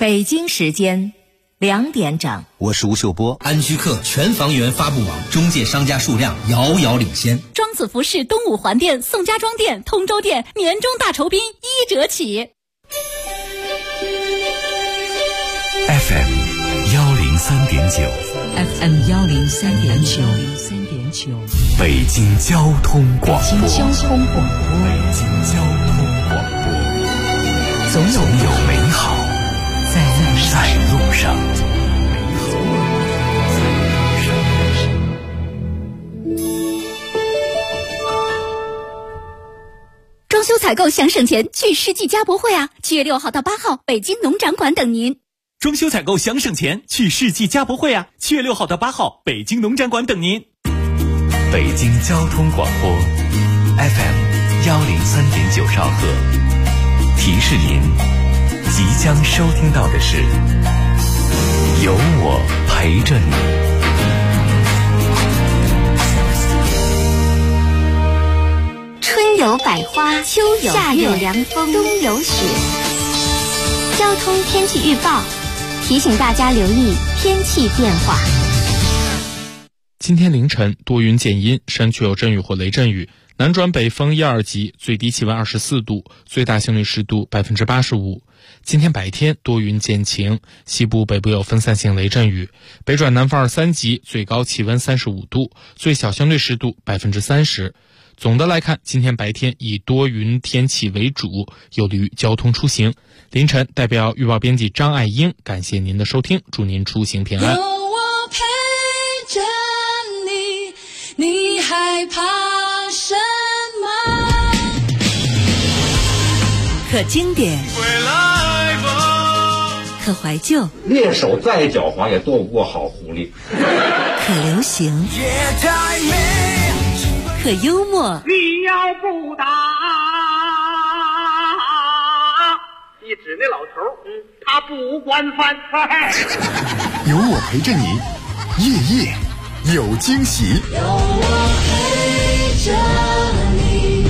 北京时间2点整， 我是吴秀波。 安居客全房源发布网中介商家数量遥遥领先。 庄子服饰东五环店、宋家庄店、通州店年终大酬宾1折起。 FM 103.9 FM 103.9， 北京交通广播。 北京交通广播， 北京交通广播， 总有美好在路上。 装修采购想省钱，去世纪家博会啊！7月6号到8号，北京农展馆等您。 装修采购想省钱，去世纪家博会啊！7月6号到8号，北京农展馆等您。 北京交通广播 FM 103.9兆赫，提示您即将收听到的是有我陪着你。 春有百花，秋有夏有凉风，冬有雪。交通天气预报提醒大家留意天气变化。 今天凌晨多云见阴，山区有阵雨或雷阵雨，南转北风1、2级，最低气温24度，最大相对湿度85%。今天白天多云见晴，西部北部有分散性雷阵雨，北转南风2、3级，最高气温35度，最小相对湿度30%。总的来看，今天白天以多云天气为主，有利于交通出行。凌晨代表预报编辑张爱英感谢您的收听，祝您出行平安。 有我陪着你，你害怕什么？ 可经典，可怀旧， 猎手再狡猾也躲不过好狐狸。 可流行，可幽默。 你要不打，你指那老头，他不管饭菜。 有我陪着你，夜夜有惊喜。 有我陪着你。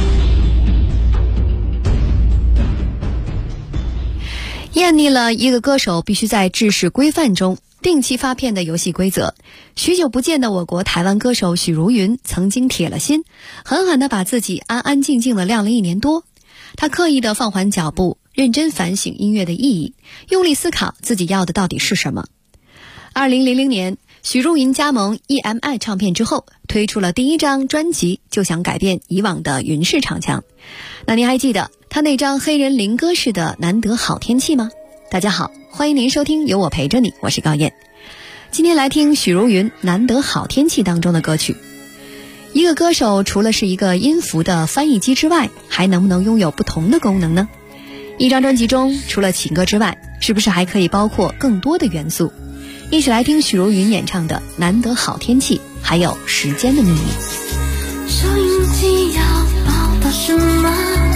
厌腻了一个歌手必须在制式规范中定期发片的游戏规则。许久不见的我国台湾歌手许茹芸曾经铁了心，狠狠地把自己安安静静地晾了1年多。她刻意地放缓脚步，认真反省音乐的意义，用力思考自己要的到底是什么。2000年，许茹芸加盟 EMI 唱片之后，推出了第1张专辑，就想改变以往的云式唱腔。那您还记得她那张黑人灵歌式的难得好天气吗？大家好，欢迎您收听有我陪着你，我是高燕。今天来听许茹芸难得好天气当中的歌曲。一个歌手除了是一个音符的翻译机之外，还能不能拥有不同的功能呢？一张专辑中除了情歌之外，是不是还可以包括更多的元素？一起来听许茹芸演唱的难得好天气，还有时间的秘密。 收音机要报道什么？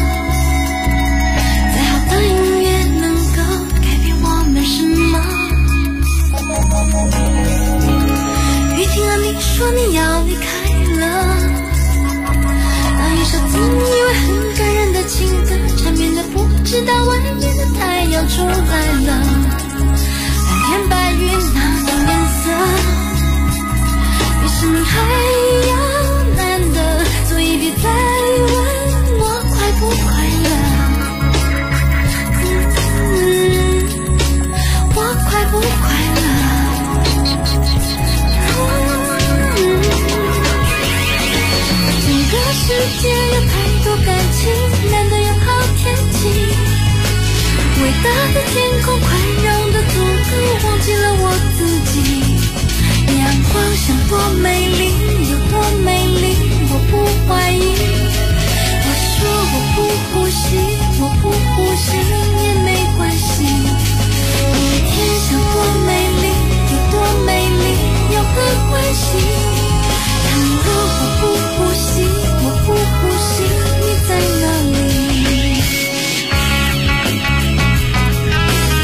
再好的音乐能够改变我们什么？雨停了，你说你要离开了，那一首自以为很感人的情歌，缠绵的不知道外面的太阳出来了，蓝天白云那种颜色，比生命还要难得，所以别再问我快不快乐，我快不快乐？这个世界有太多感情，难得有好天气，伟大的天空宽容的足够忘记了我自己，阳光像多美丽有多美丽，我不怀疑，我说我不呼吸，我不呼吸也没关系，明天像多美丽有多美丽有何关系，倘若我不呼吸，我不呼吸，你在哪里？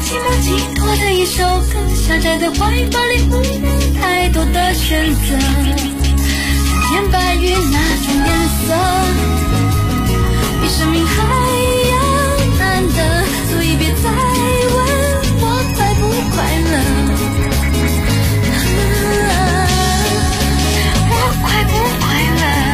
寂寞寄托的一首歌，狭窄的怀抱里无太多的选择，蓝天白云那种颜色，比生命还要难得，所以别再问我快不快乐，我快不快乐。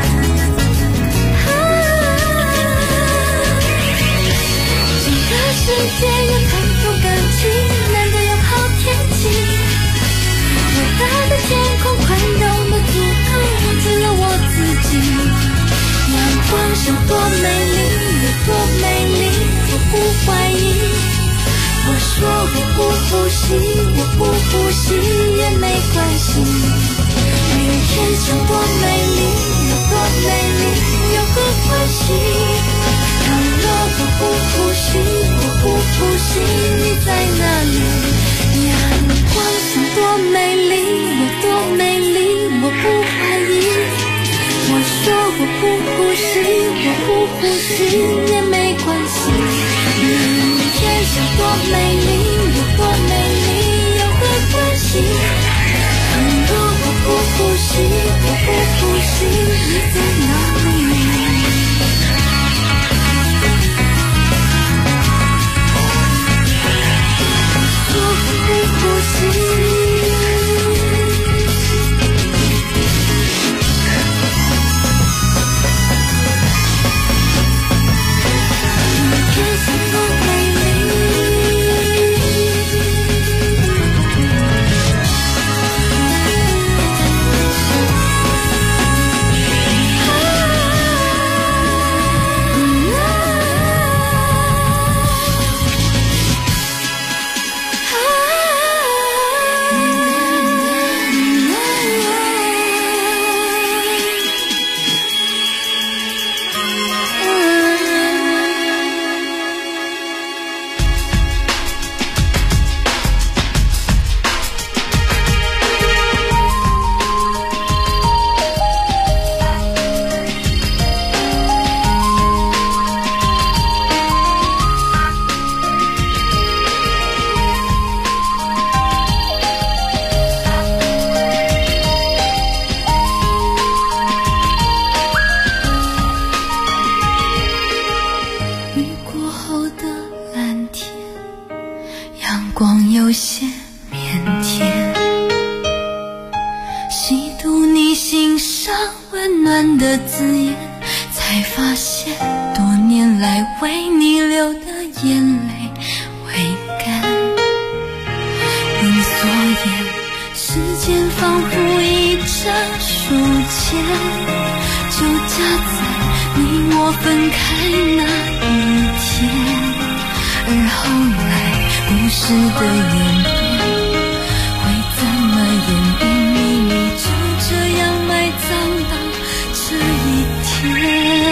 世界有太多感情，难得有好天气，伟大的天空宽容的足够忘记了我自己，阳光是多美丽有多美丽，我不怀疑，我说我不呼吸，我不呼吸也没关系，明天想多美丽有多美丽有何关系，倘若我不呼吸，我不呼吸，你在哪里？阳光像多美丽，有多美丽，我不怀疑。我说我不呼吸，我不呼吸也没关系。明天像多美丽，有多美丽，有何关系？倘若我不呼吸，我不呼吸，你在哪里？有些腼腆，细读你心上温暖的字眼，才发现多年来为你流的眼泪未干。你所言，时间仿佛一张书签，就夹在你我分开那一天。而后来故事的演变会怎么演变，秘密就这样埋葬到这一天。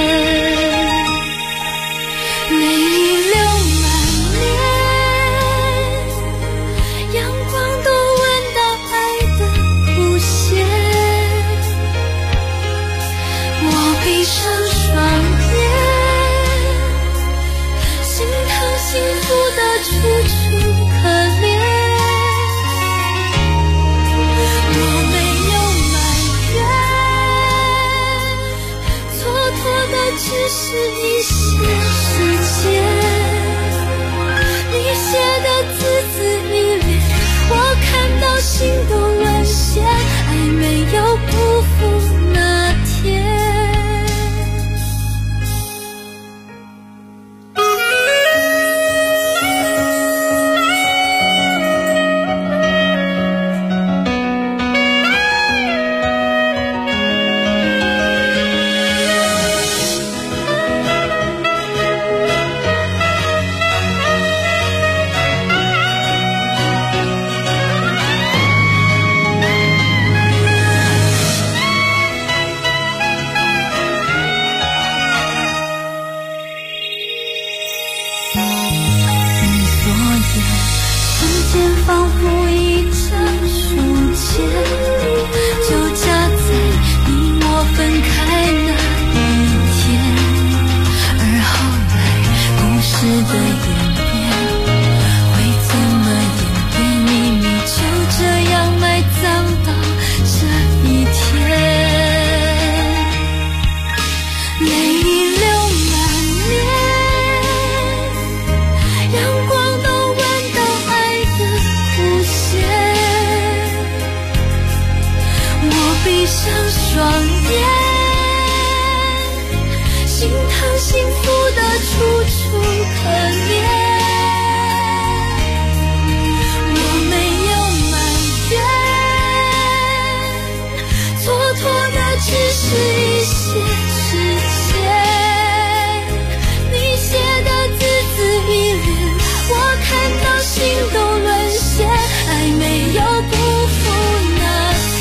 泪流满面，阳光都闻到爱的弧线，我闭上双眼，心疼幸福的楚楚可怜。 上双眼，心疼幸福的楚楚可怜。我没有埋怨，蹉跎的只是一些时间。你写的字字一缕，我看到心都沦陷，爱没有辜负那天。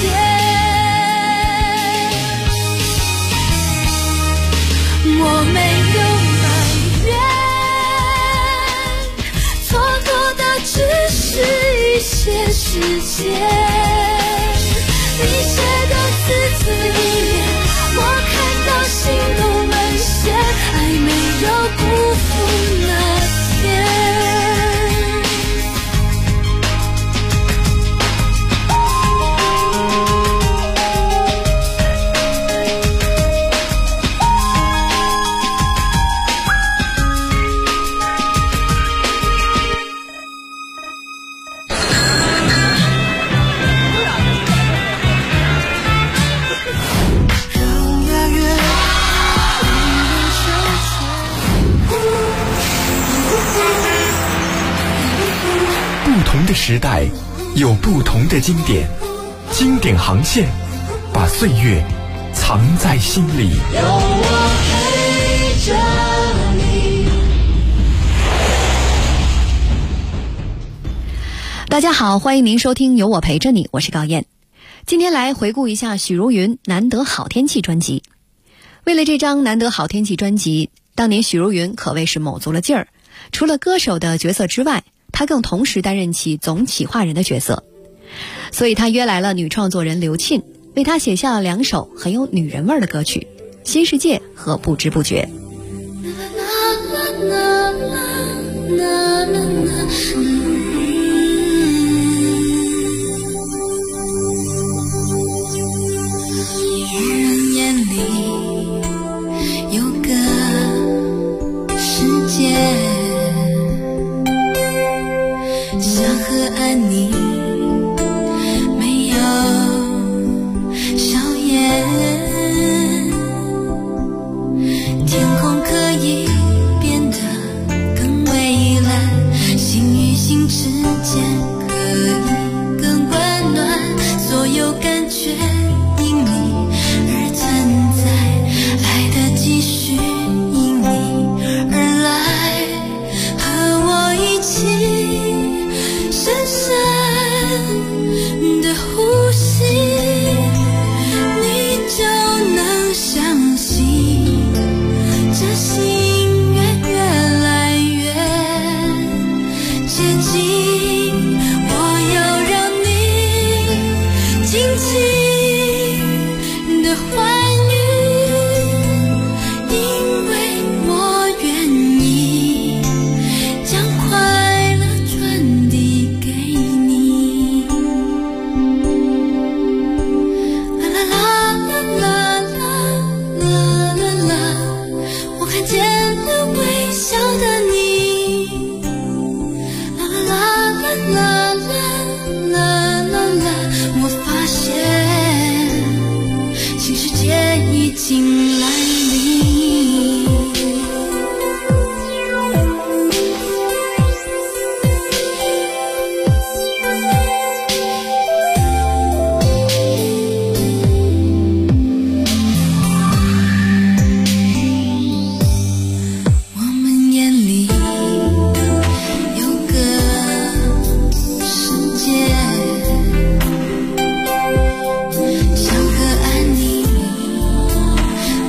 我没有埋怨，蹉跎的只是一些时间。你写的字字一眼，我看到心都沦陷，爱没有辜负那天。 不同的时代有不同的经典，经典航线把岁月藏在心里。 有我陪着你。 大家好，欢迎您收听有我陪着你，我是高燕。今天来回顾一下许茹芸《难得好天气》专辑。为了这张《难得好天气》专辑，当年许茹芸可谓是卯足了劲儿，除了歌手的角色之外，她更同时担任起总企划人的角色，所以她约来了女创作人刘沁，为她写下了2首很有女人味儿的歌曲《新世界》和《不知不觉》。 女人眼里有个世界，像河岸你没有硝烟，天空可以变得更蔚蓝，心与心之间可以更温暖，所有感觉因你而存在，爱的继续因你而来，和我一起深深的呼吸，你就能相信这心越来越接近。我要让你尽情的欢愉，因为我愿意将快乐传递给你。啦啦啦啦啦啦啦啦，我看见了微笑的你。啦啦啦啦啦啦啦啦，我发现新世界已经来临。我们眼里有个世界，像河岸你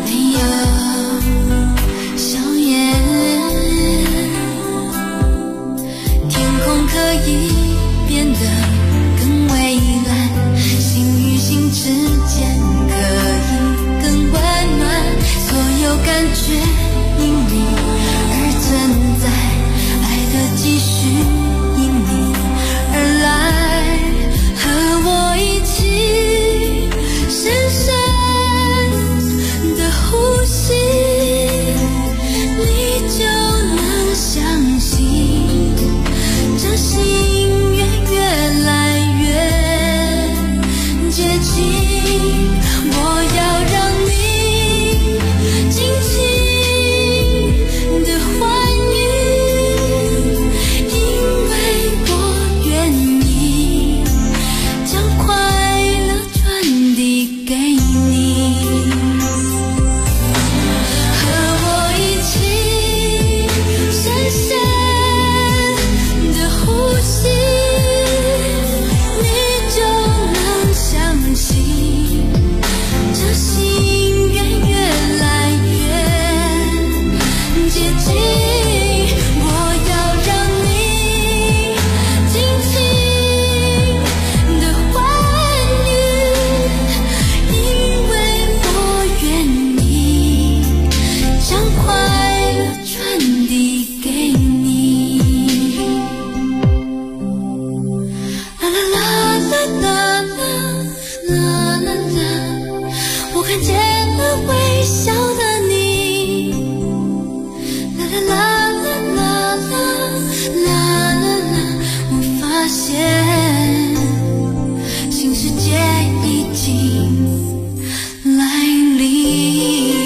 看见了微笑的你，啦啦啦啦啦啦啦啦，我发现新世界已经来临。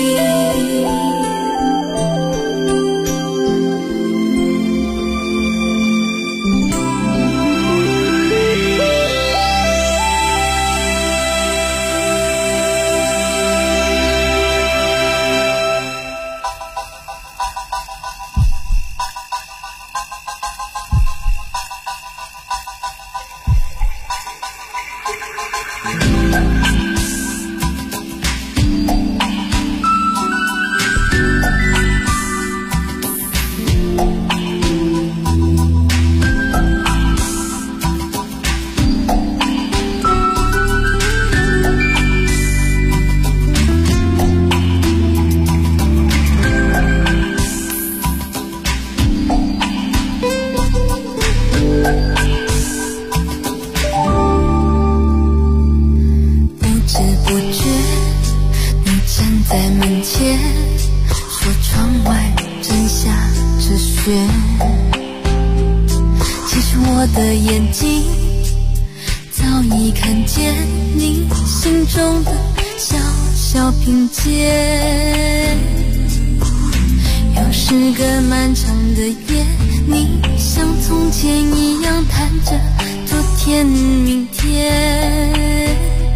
又是个漫长的夜，你像从前一样谈着昨天明天，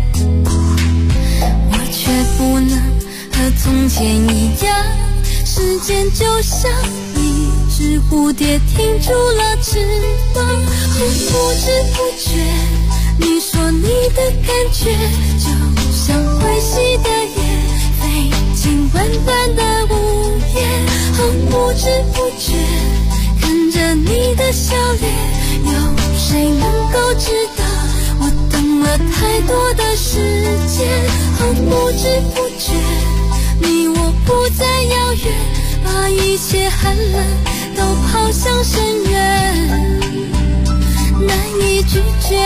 我却不能和从前一样，时间就像一只蝴蝶停住了翅膀，不知不觉你说你的感觉就像会熄的夜，飞进晚饭的午夜，不知不觉看着你的笑脸，有谁能够知道我等了太多的时间，不知不觉你我不再遥远，把一切寒冷都抛向深渊，难以拒绝，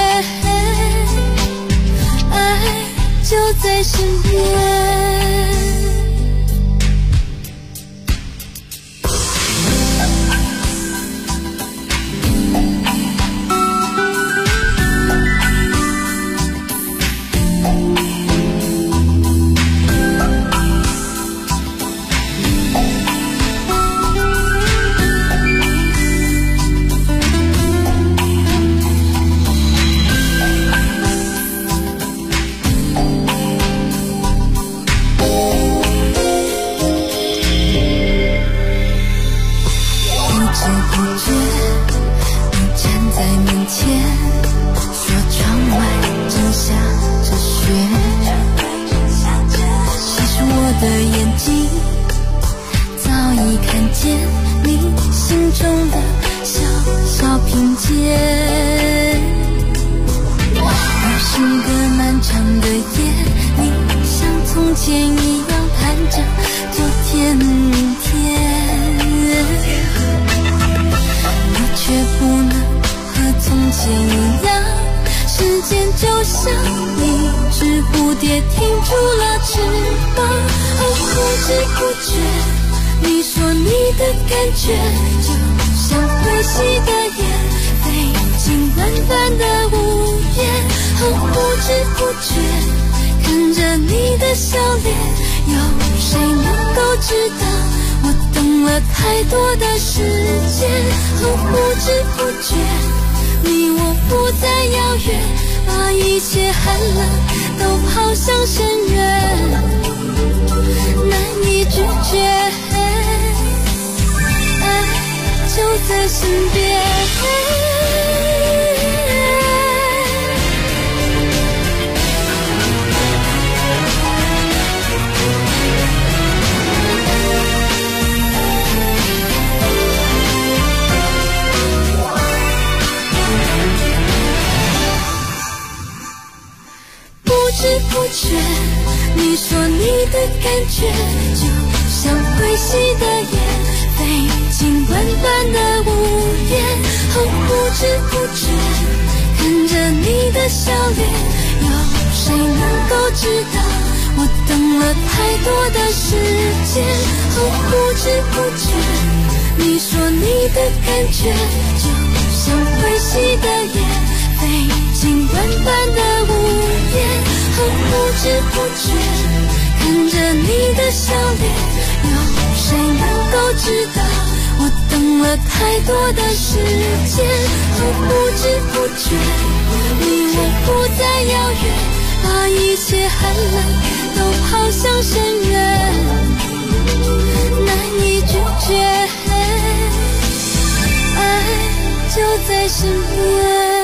爱就在身边。 我等了太多的时间，不知不觉，你说你的感觉就像会熄的夜，飞进短短的午夜，不知不觉，看着你的笑脸，有谁能够知道我等了太多的时间，不知不觉，你我不再遥远，把一切寒冷都抛向深渊，难以拒绝，爱就在身边。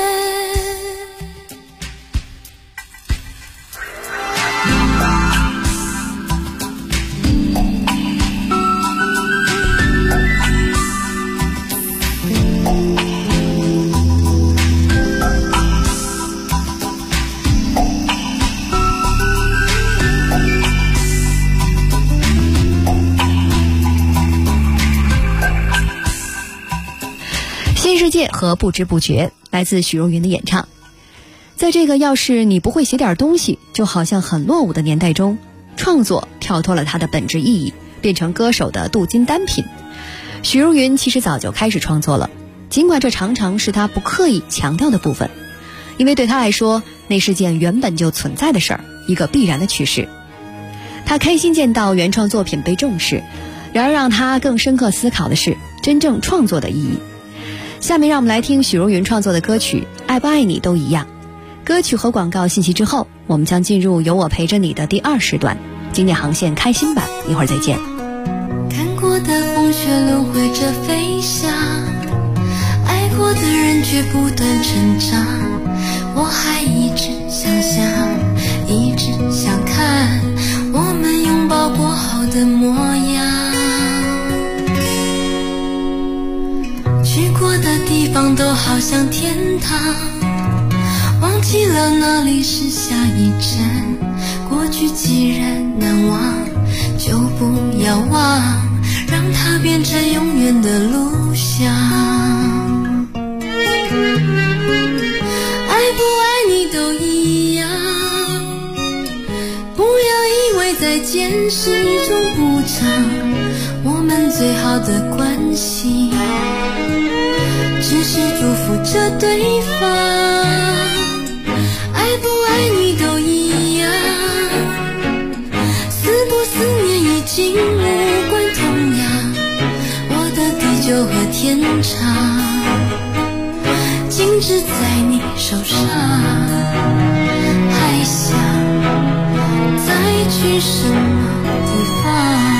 新世界和不知不觉，来自许茹芸的演唱。在这个要是你不会写点东西就好像很落伍的年代中，创作跳脱了它的本质意义，变成歌手的镀金单品。许茹芸其实早就开始创作了，尽管这常常是她不刻意强调的部分，因为对她来说那是件原本就存在的事儿，一个必然的趋势。她开心见到原创作品被重视，然而让她更深刻思考的是真正创作的意义。下面让我们来听许茹芸创作的歌曲《爱不爱你都一样》。歌曲和广告信息之后，我们将进入有我陪着你的第2时段，经典航线开心版，一会儿再见。 看过的风雪轮回着飞翔，爱过的人却不断成长，我还一直想象，一直想看我们拥抱过后的模样，去过的地方都好像天堂，忘记了那里是下一站，过去既然难忘，就不要忘，让它变成永远的路向。爱不爱你都一样，不要以为在见识中补偿我们最好的关系，只是祝福着对方。爱不爱你都一样，思不思念已经无关痛痒，我的地久和天长静止在你手上，还想再去什么地方。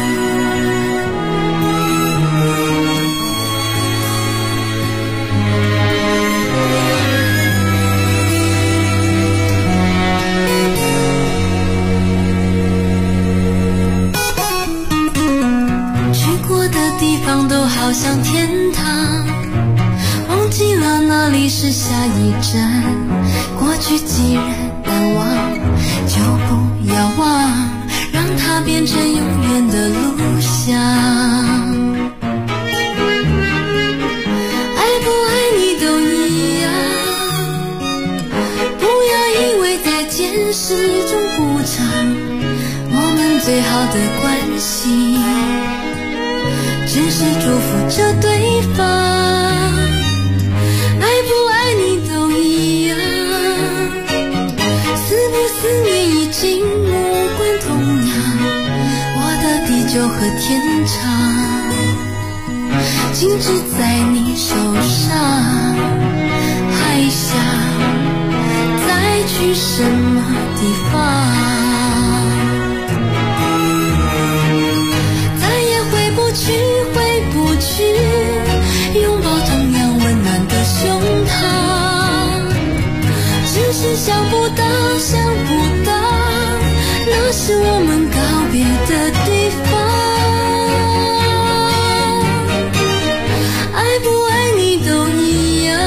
都好像天堂，忘记了那里是下一站，过去既然难忘，就不要忘，让它变成永远的路向。爱不爱你都一样，不要以为在见识中补偿我们最好的关系，只是祝福着对方。爱不爱你都一样，思不思念已经无关痛痒，我的地久和天长静止在你手上，还想再去什么地方。回不去拥抱同样温暖的胸膛，只是想不到那是我们告别的地方。爱不爱你都一样，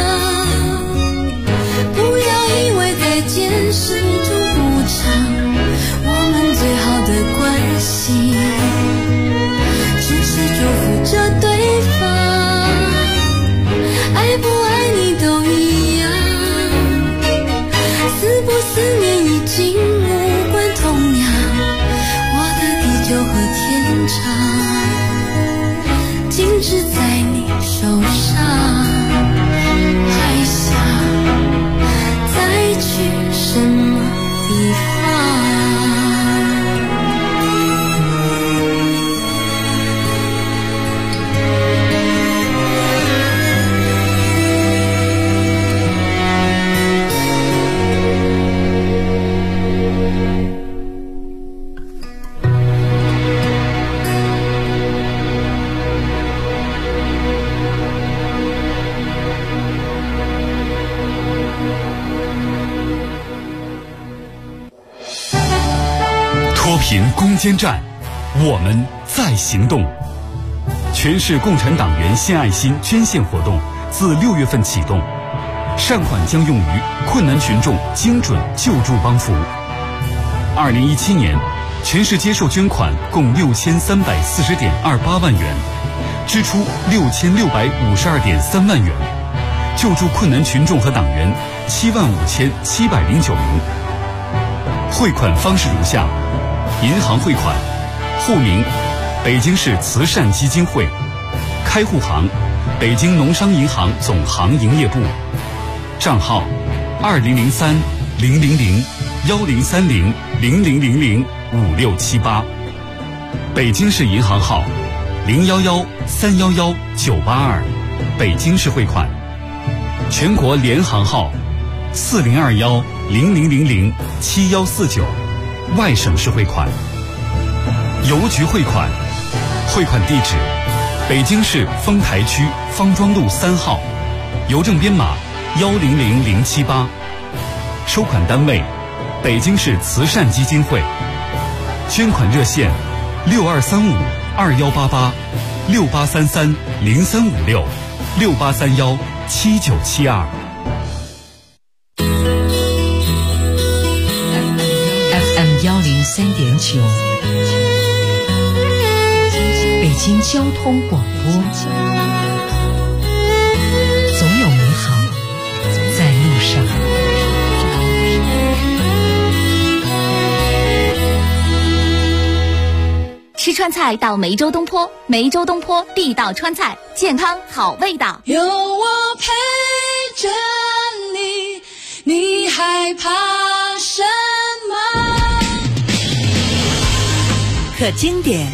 不要以为在见识中补偿我们最好的关系，祝福着对方。爱不爱你都一样，思不思念已经无关痛痒， 频攻坚战，我们在行动。全市共产党员献爱心捐献活动自6月份启动，善款将用于困难群众精准救助帮扶。2017年，全市接受捐款共6340.28万元，支出6652.3万元，救助困难群众和党员75709名。汇款方式如下：银行汇款，户名北京市慈善基金会，开户行北京农商银行总行营业部，账号2030-1030-1030-00005678，北京市银行号011-311-982，北京市汇款，全国联行号4021-0000-7149，外省市汇款。邮局汇款，汇款地址北京市丰台区方庄路3号，邮政编码100078，收款单位北京市慈善基金会，捐款热线6235-2833-0356-6831-7972。 FM103.9，北京交通广播，总有美好在路上。 吃川菜到梅州东坡，梅州东坡地道川菜，健康好味道。 有我陪着你，你害怕什么？ 可经典，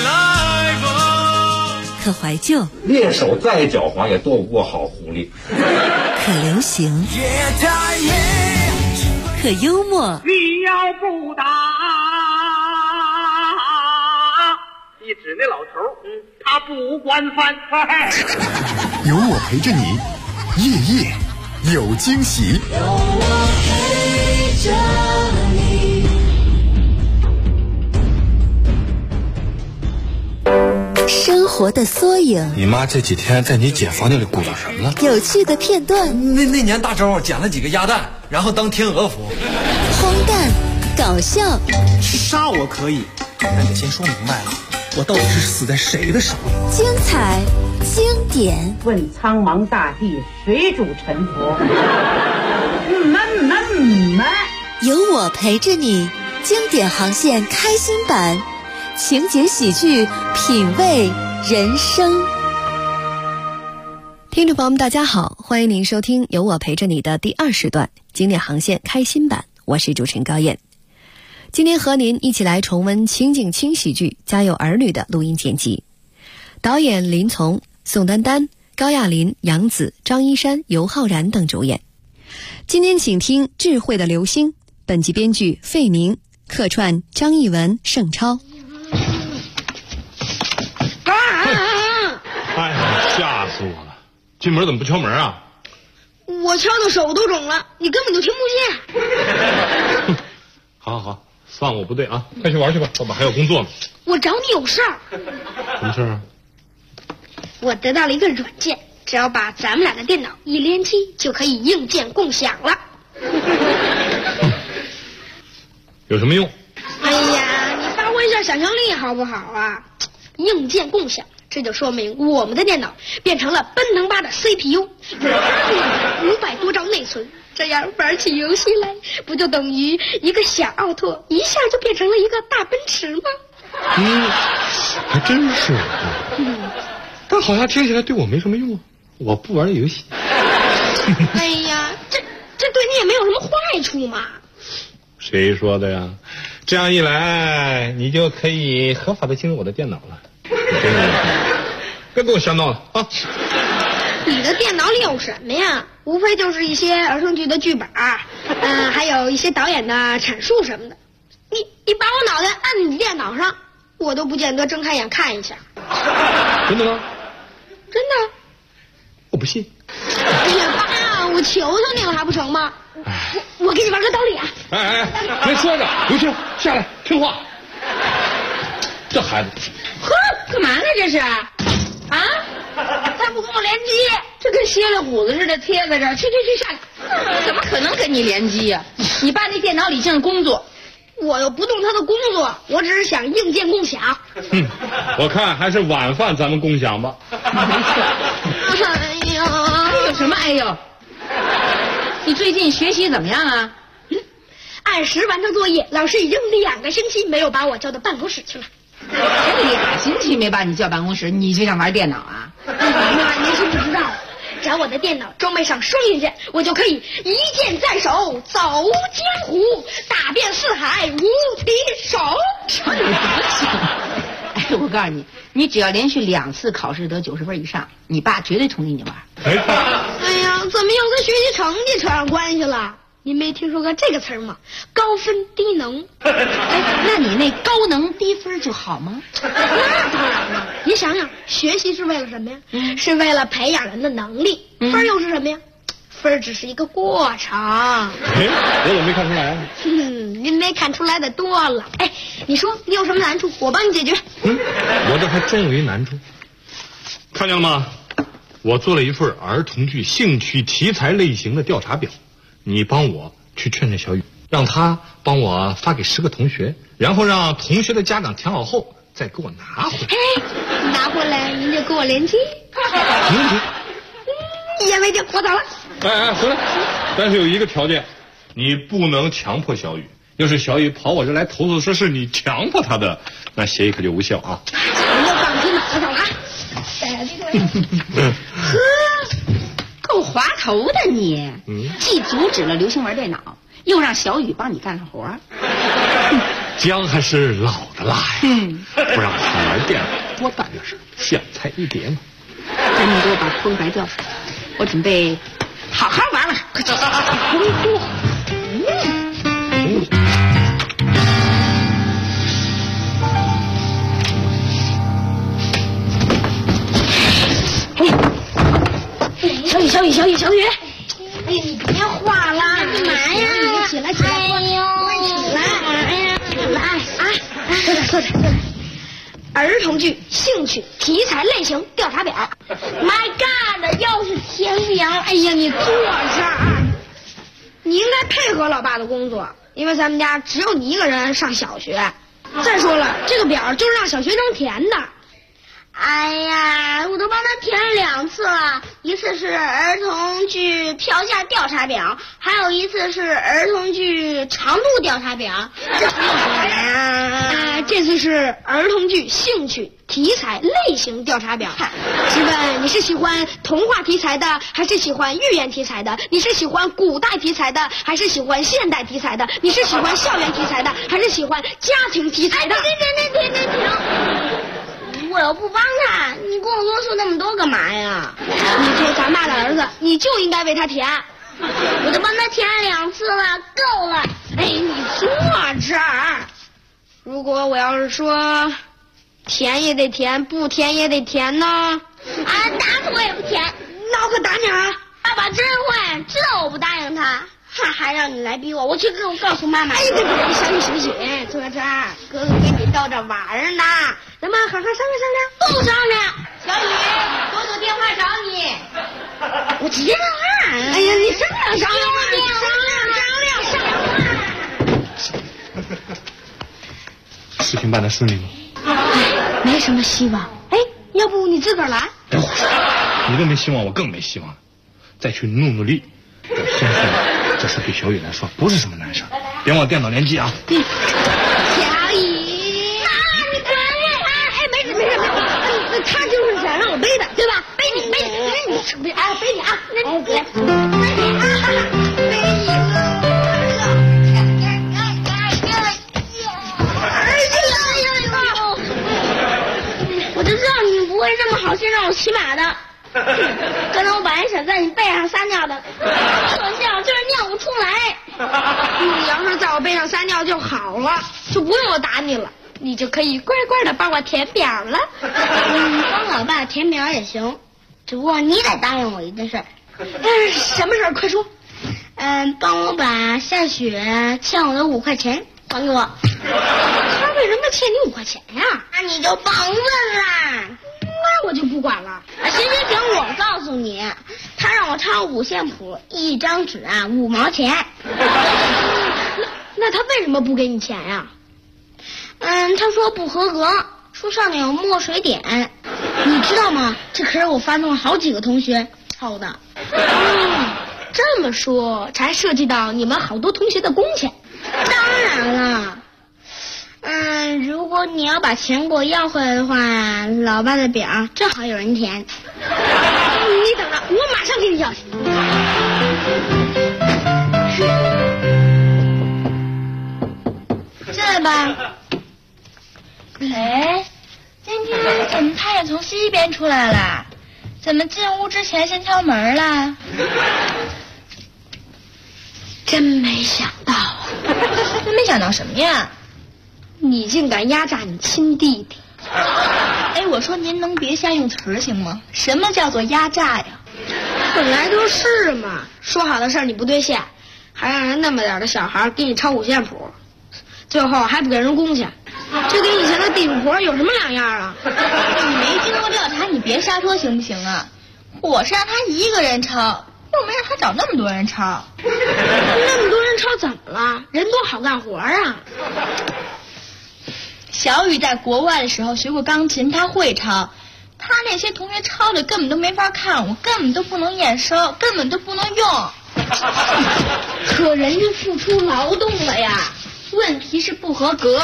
可怀旧， 猎手再狡猾也躲不过好狐狸。 可流行，可幽默。 你要不打，一指那老头，他不惯犯。 有我陪着你，夜夜有惊喜。 有我陪着你。 生活的缩影， 你妈这几天在你姐房间里鼓捣什么了？ 有趣的片段。 那年大周捡了几个鸭蛋，然后当天鹅服。 荒诞，搞笑。 杀我可以，但得先说明白了，我到底是死在谁的手里？ 精彩，经典。 问苍茫大地，谁主沉浮？ 有我陪着你，经典航线开心版。情景喜剧，品味人生。 听众朋友们大家好，欢迎您收听有我陪着你的第2时段经典航线开心版，我是主持人高燕。今天和您一起来重温情景轻喜剧《家有儿女》的录音剪辑，导演林从、宋丹丹、高亚麟、杨紫、张一山、尤浩然等主演。今天请听智慧的流星，本集编剧费明，客串张艺文、盛超。 哎呀，吓死我了！进门怎么不敲门啊？ 我敲的手都肿了，你根本就听不见。 好好好，算我不对啊，快去玩去吧，爸爸还有工作呢。 我找你有事儿。 什么事儿啊？ 我得到了一个软件，只要把咱们俩的电脑一连机，就可以硬件共享了。 有什么用？ 哎呀，你发挥一下想象力好不好啊？硬件共享，这就说明我们的电脑变成了奔腾8的 CPU，500多兆内存，这样玩起游戏来，不就等于一个小奥拓一下就变成了一个大奔驰吗？ 还真是。但好像听起来对我没什么用啊，我不玩游戏。 哎呀，这对你也没有什么坏处嘛。 谁说的呀？这样一来，你就可以合法的进入我的电脑了。别跟我瞎闹了啊！ 你的电脑里有什么呀？无非就是一些儿童剧的剧本，还有一些导演的阐述什么的。你把我脑袋按在你电脑上，我都不见得睁开眼看一下。 真的吗？ 真的。 我不信。 哎呀，爸，我求求你了还不成吗？我给你玩个道理啊！ 哎，别说着，刘青下来听话。 这孩子， 呵，干嘛呢这是？啊？他不跟我联机，这跟歇了虎子似的贴在这儿。去下来！怎么可能跟你联机呀？你爸那电脑里正工作， 我又不动他的工作，我只是想硬件共享。 我看还是晚饭咱们共享吧。 哎呀，有什么哎呦？你最近学习怎么样啊？ 按时完成作业，老师已经2个星期没有把我叫到办公室去了。 这2星期没把你叫办公室，你就想玩电脑啊？ 您是不知道，只要我的电脑装备上双刃剑，我就可以一剑在手，走江湖，打遍四海无敌手。 哎，我告诉你，你只要连续2次考试得90分以上，你爸绝对同意你玩。 哎呀，怎么又跟学习成绩扯上关系了？您没听说过这个词儿吗？高分低能。 那你那高能低分就好吗？ 那当然了。你想想，学习是为了什么呀？是为了培养人的能力。分又是什么呀？分只是一个过程。 我怎么没看出来啊？ 您没看出来的多了。哎，你说你有什么难处，我帮你解决。 我这还真有一难处。看见了吗？我做了一份儿童剧兴趣题材类型的调查表。你帮我去劝劝小雨，让他帮我发给10个同学，然后让同学的家长填好后再给我拿回来。 哎，拿回来您就给我联机。一言为定，我走了。 哎，回来。但是有一个条件，你不能强迫小雨。要是小雨跑我这来投诉说是你强迫他的，那协议可就无效啊。 您就放心吧，我走了。 呵。够滑头的你，既阻止了刘星玩电脑，又让小雨帮你干了活。 姜还是老的辣呀，不让他玩电脑多大点事，香菜一碟嘛。 赶紧给我把空白调出来，我准备好好玩玩。快走！ 小雨，哎呀，你别画了，干嘛呀？你起来，哎呦，起来，哎呀，来啊，坐着。儿童剧兴趣题材类型调查表。My God， 又是填表！哎呀，你坐这儿，你应该配合老爸的工作，因为咱们家只有你一个人上小学。再说了，这个表就是让小学生填的。哎呀，我都帮他填了2次了，一次是儿童剧票价调查表，还有一次是儿童剧长度调查表。这是什么呀？这次是儿童剧兴趣题材类型调查表。请问你是喜欢童话题材的，还是喜欢寓言题材的？你是喜欢古代题材的，还是喜欢现代题材的？你是喜欢校园题材的，还是喜欢家庭题材的？停！我又不帮他，你跟我啰嗦那么多干嘛呀？你这咱爸的儿子，你就应该为他填。我都帮他填2次了，够了。哎，你坐这儿。如果我要是说填也得填，不填也得填呢？啊，打死我也不填。那我可打你啊！爸爸真会，知道我不答应他，还让你来逼我，我去告诉妈妈。哎，对，小雨，坐这儿，哥哥跟你逗着玩呢。咱们好好商量。不商量，小雨，我有电话找你。我接电话。哎呀，你商量。 事情办得顺利吗？ 没什么希望。哎，要不你自个儿来？ 别胡说，你都没希望，我更没希望了。再去努力。我相信这事对小雨来说不是什么难事。别忘电脑联机啊。 小雨。他就是想让我背的，对吧？背你，背你啊！背你啊！我就知道你不会这么好心让我骑马的。刚才我本来想在你背上撒尿的，可惜就是尿不出来。你要是在我背上撒尿就好了，就不用我打你了。你就可以乖乖的帮我填表了。帮老爸填表也行，只不过你得答应我一件事。什么事儿？快说。帮我把下雪欠我的5块钱还给我。他为什么欠你5块钱呀？ 那你就甭问啦。 那我就不管了。 行，我告诉你，他让我抄五线谱，1张纸啊5毛钱。 那他为什么不给你钱呀？ 他说不合格，说上面有墨水点。你知道吗？这可是我发动了好几个同学抄的。 这么说，才涉及到你们好多同学的工钱。 当然了。如果你要把钱给我要回来的话，老爸的表正好有人填。 你等着，我马上给你要去。 进来吧。 哎，今天怎么他也从西边出来了？怎么进屋之前先敲门了？ 真没想到啊！ 真没想到什么呀？ 你竟敢压榨你亲弟弟！ 哎，我说您能别瞎用词儿行吗？什么叫做压榨呀？ 本来就是嘛，说好的事儿你不兑现，还让人那么点的小孩给你抄五线谱，最后还不给人工钱，这跟以前的地主婆有什么两样啊？ 你没经过调查，你别瞎说行不行啊？我是让他一个人抄，又没让他找那么多人抄。 那么多人抄怎么了？人多好干活啊！ 小雨在国外的时候学过钢琴，他会抄。他那些同学抄的根本都没法看，我根本都不能验收，根本都不能用。 可人家付出劳动了呀， 问题是不合格。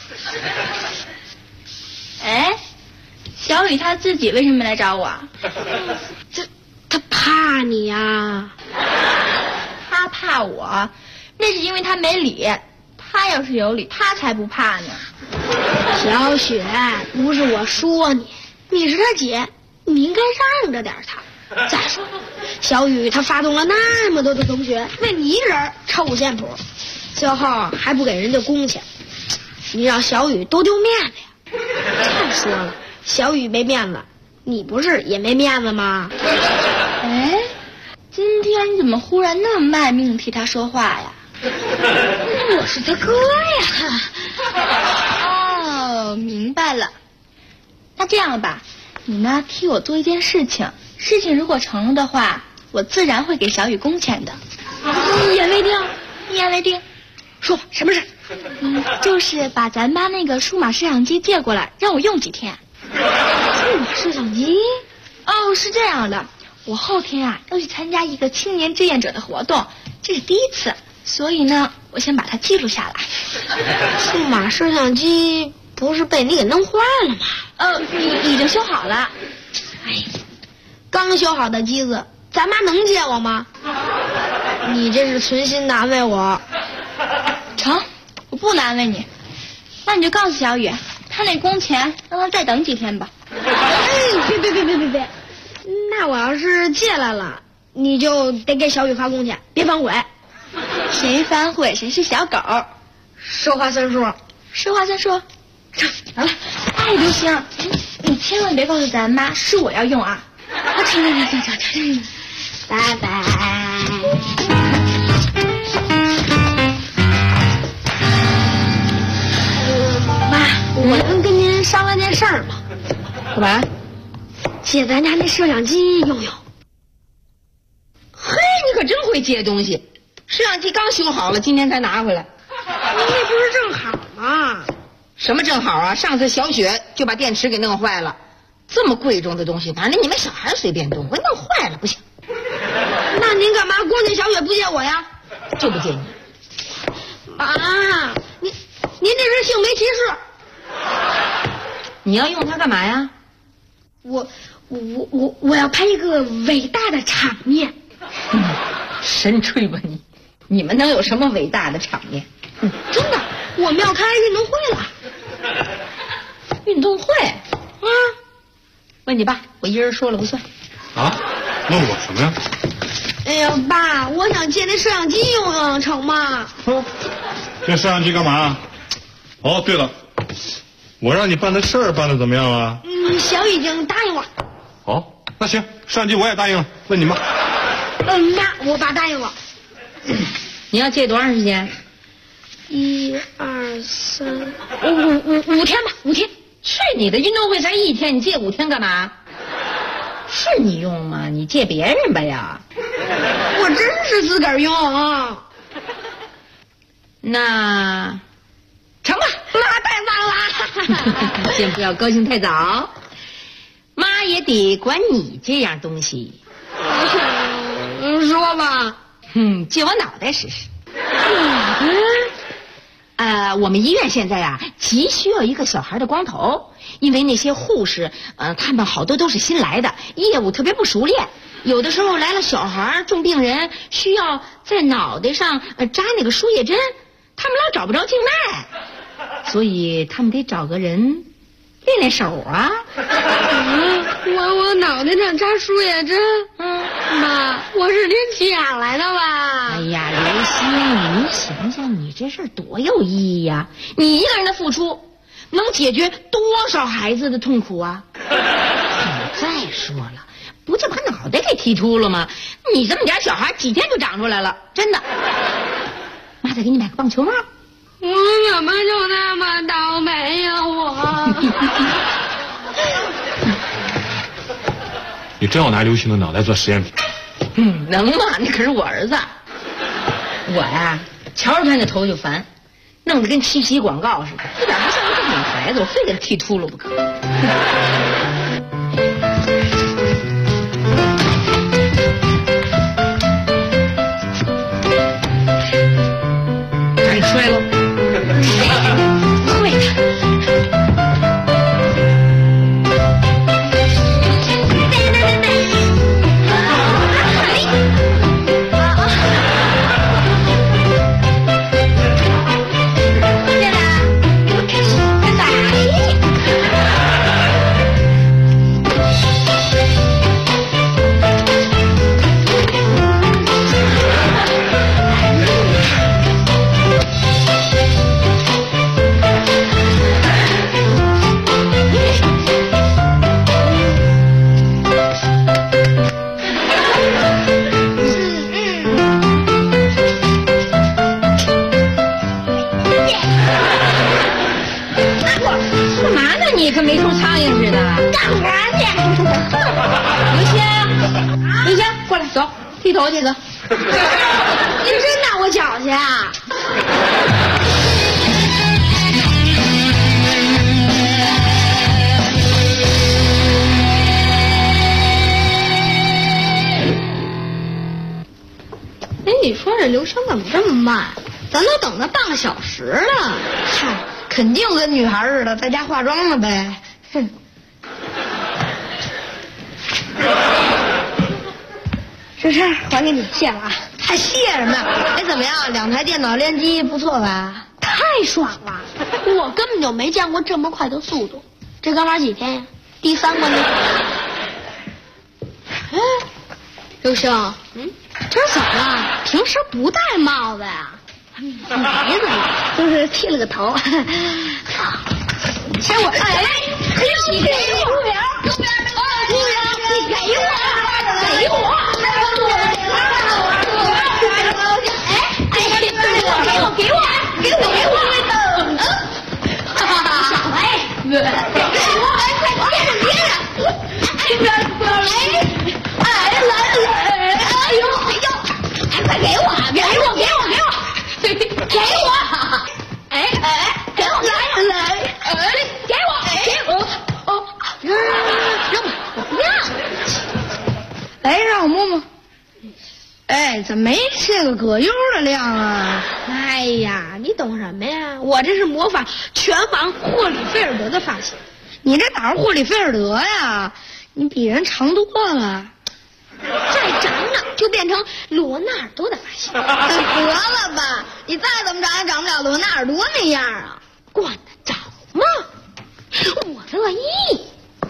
哎，小雨他自己为什么来找我？ 他怕你呀。 他怕我，那是因为他没理。他要是有理，他才不怕呢。 小雪，不是我说你，你是他姐，你应该让着点他。再说了，小雨他发动了那么多的同学，为你一人抄五线谱，最后还不给人家工钱，你让小雨多丢面子呀。再说了，小雨没面子，你不是也没面子吗？ 哎，今天你怎么忽然那么卖命替他说话呀？ 我是他哥呀。 哦，明白了。那这样吧，你呢替我做一件事情，事情如果成了的话，我自然会给小雨工钱的。 一言为定， 一言为定。 说吧，什么事？ 就是把咱妈那个数码摄像机借过来，让我用几天。 数码摄像机？ 哦，是这样的，我后天啊要去参加一个青年志愿者的活动，这是第一次，所以呢，我先把它记录下来。 数码摄像机不是被你给弄坏了吗？ 已经修好了。 哎，刚修好的机子，咱妈能借我吗？你这是存心难为我。 成，我不难为你。那你就告诉小雨，他那工钱让他再等几天吧。 哎，别！那我要是借来了，你就得给小雨发工钱，别反悔。 谁反悔谁是小狗。 说话算数。 说话算数。好了，爱都行，你千万别告诉咱妈是我要用啊。 成，拜拜。妈，我能跟您商量件事儿吗？ 干嘛？ 借咱家那摄像机用用。 嘿，你可真会借东西。摄像机刚修好了，今天才拿回来。 那不是正好吗？ 什么正好啊？上次小雪就把电池给弄坏了，这么贵重的东西，哪能你们小孩随便动？我弄坏了不行。 那您干嘛光借小雪不借我呀？ 就不借你。 妈，您这是性别歧视。 你要用它干嘛呀？ 我要拍一个伟大的场面。 神吹吧你！你们能有什么伟大的场面？ 真的，我们要开运动会了。 运动会啊？问你爸，我一人说了不算。 啊？问我什么呀？ 哎呀，爸，我想借那摄像机用用，成吗？ 这摄像机干嘛？哦，对了，我让你办的事儿办的怎么样了？ 小雨已经答应我。 哦，那行，摄像机我也答应了。问你妈。 妈，我爸答应了。 你要借多长时间？ 1、2、3、5天吧，5天。 去你的，运动会才1天，你借5天干嘛？是你用吗？你借别人吧呀。 我真是自个儿用啊。 那成吧， 妈太棒了。 先不要高兴太早，妈也得管你这样东西。 说吧。 借我脑袋试试。我们医院现在啊，急需要一个小孩的光头，因为那些护士，他们好多都是新来的，业务特别不熟练，有的时候来了小孩重病人，需要在脑袋上扎那个输液针，他们老找不着静脉，所以他们得找个人练练手啊。 我脑袋上扎输液针，妈，我是领奖来的吧？ 哎呀，刘星，你想想，你这事儿多有意义呀！你一个人的付出，能解决多少孩子的痛苦啊？再说了，不就把脑袋给剃秃了吗？你这么点小孩，几天就长出来了，真的。妈再给你买个棒球帽。 我怎么就那么倒霉呀，我？ 你真要拿刘星的脑袋做实验品？ 能吗？那可是我儿子。我呀，瞧着他那头就烦，弄得跟七夕广告似的，一点不像个正经孩子，我非给他剃秃了不可。赶紧摔喽！会的。剃头去，哥。 您真拿我脚去啊？哎，你说这刘生怎么这么慢？咱都等他半个小时了。嗨，肯定跟女孩似的，在家化妆了呗。哼。这事儿还给你，谢了啊！还谢什么呀？哎，怎么样？2台电脑联机不错吧？太爽了！我根本就没见过这么快的速度。这刚玩几天呀？第3关就。哎，刘星，这是怎么了？平时不戴帽子呀？没怎么，就是剃了个头。先我，哎，可以洗这个猪饼，猪饼，你给我。给我！小白，给我！快别人！哎呦！快给我！给我！给我！哎！给我！给我！哦，扔吧，我不要。来，让我摸摸。哎，怎么没这个葛优的量啊？哎呀，你懂什么呀？我这是模仿拳王霍里菲尔德的发型，你这哪是霍里菲尔德呀？你比人长多了。再长长就变成罗纳尔多的发型。得了吧，你再怎么长也长不了罗纳尔多那样啊！管得着吗？我乐意。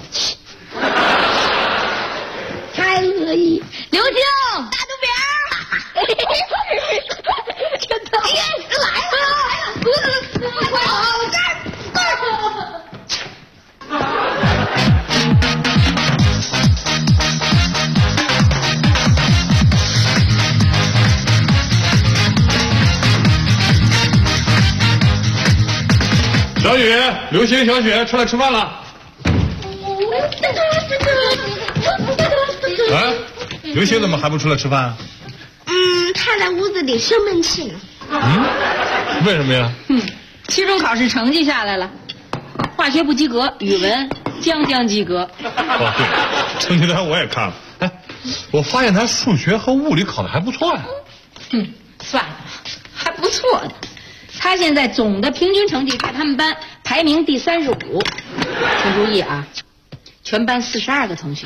太乐意。刘星，大肚饼。真的，来了！快好小雨、刘星、小雪出来吃饭了。哎，刘星怎么还不出来吃饭啊？ 他在屋子里生闷气呢。 为什么呀？ 期中考试成绩下来了，化学不及格，语文将及格。 哦，对，成绩单我也看了。哎，我发现他数学和物理考得还不错呀。 算了，还不错的。他现在总的平均成绩在他们班排名第35。请注意啊，全班42个同学。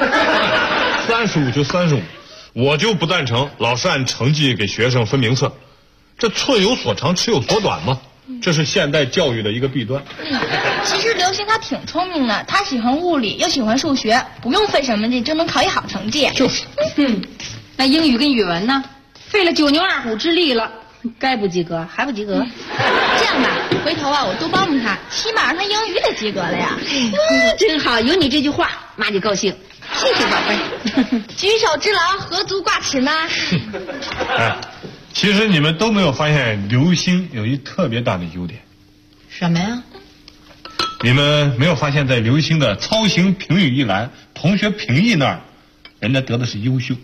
35就35，我就不赞成老师按成绩给学生分名次，这寸有所长，尺有所短嘛。这是现代教育的一个弊端。 其实刘星他挺聪明的，他喜欢物理又喜欢数学，不用费什么劲就能考一好成绩。 就是。 那英语跟语文呢？费了9牛2虎之力了，该不及格还不及格。 这样吧，回头我多帮帮他，起码让他英语得及格了呀。 真好，有你这句话，妈就高兴。 谢谢宝贝。举手之劳，何足挂齿呢？ 哎，其实你们都没有发现刘星有一特别大的优点。 什么呀？ 你们没有发现，在刘星的操行评语一栏，同学评议那儿，人家得的是优秀。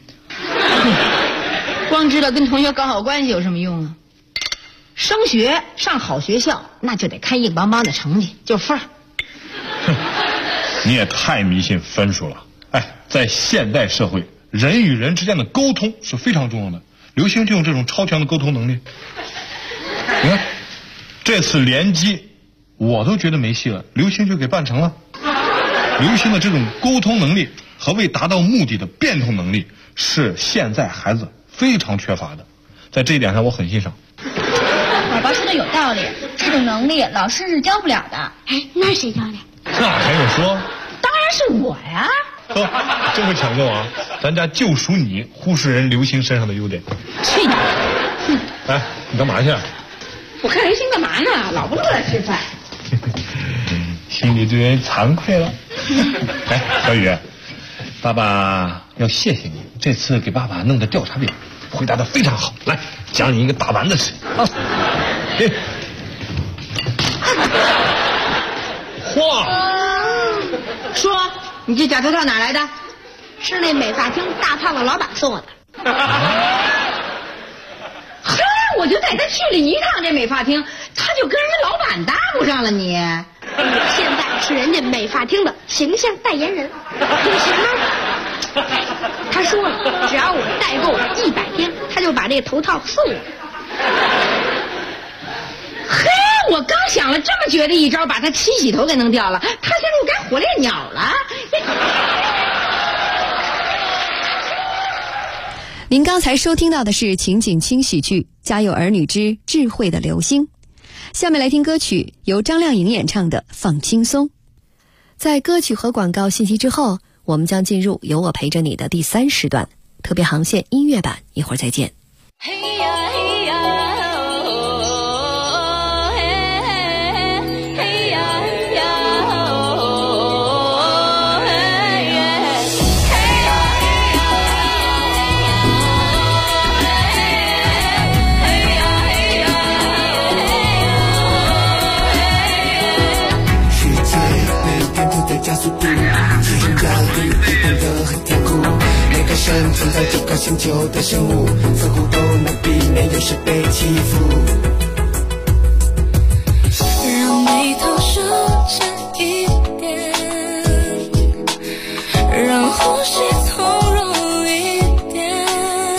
光知道跟同学搞好关系有什么用啊？升学上好学校，那就得看硬邦邦的成绩，就分儿。 你也太迷信分数了。哎，在现代社会，人与人之间的沟通是非常重要的。刘星就用这种超强的沟通能力。你看，这次联机，我都觉得没戏了，刘星就给办成了。刘星的这种沟通能力和为达到目的的变通能力，是现在孩子非常缺乏的，在这一点上我很欣赏。 宝宝说的有道理，这种能力老师是教不了的。 哎，那谁教的？ 那还用说？ 当然是我呀！ 真会抢救啊！咱家就属你忽视人刘星身上的优点。 去你！ 哎，你干嘛去？ 我看刘星干嘛呢？老不出来吃饭。 心里对人惭愧了。哎，小雨，爸爸要谢谢你，这次给爸爸弄的调查表回答的非常好。来，奖你一个大丸子吃啊！嚯！ 说，你这假头套哪来的？ 是那美发厅大胖子老板送我的。 嘿，我就带他去了一趟这美发厅，他就跟人家老板搭不上了你。 现在是人家美发厅的形象代言人。可是呢，他说了，只要我代购100天，他就把这头套送我。 嘿，我刚想了这么绝的一招，把他七洗头给弄掉了，他现在又该火烈鸟了。 您刚才收听到的是情景轻喜剧《家有儿女之智慧的流星》，下面来听歌曲，由张靓颖演唱的《放轻松》。在歌曲和广告信息之后，我们将进入有我陪着你的第3时段，特别航线音乐版，一会儿再见。 嘿呀嘿呀加速度，竞争压力变得很残酷。每个生存在这个星球的生物，似乎都能避免有时被欺负。 让眉头收紧一点，让呼吸从容一点，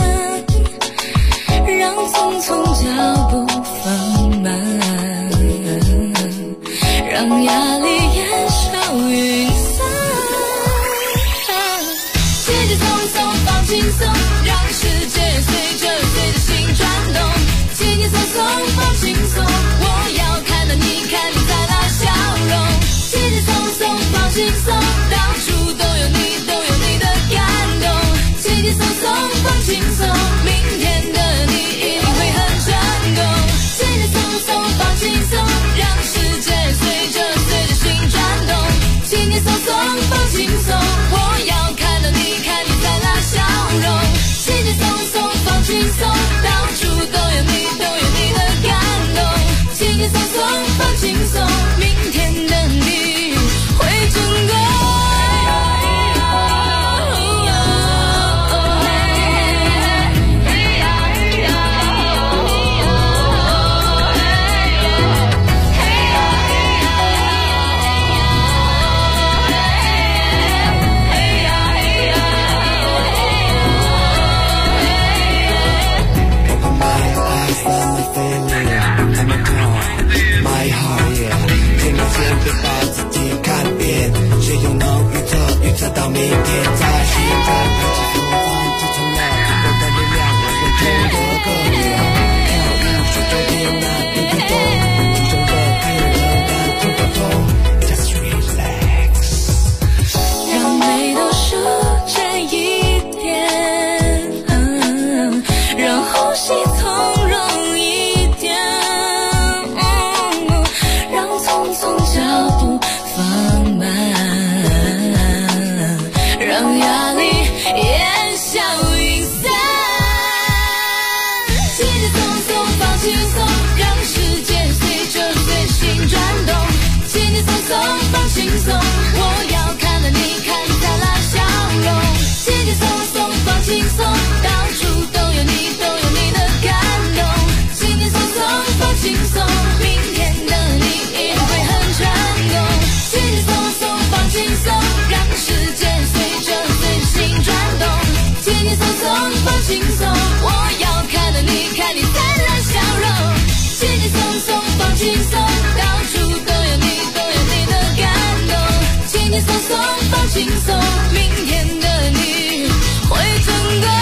让匆匆脚步放慢，让压力烟消云散，节节松松放轻松，让世界随着心转动，节节松松放轻松，我要看到你灿烂笑容，节节松松放轻松，到处都有你的感动，节节松松放轻松，明天的你一定会很成功，节节松松放轻松，让世界随着心轻松松放轻松，明天的你会更多。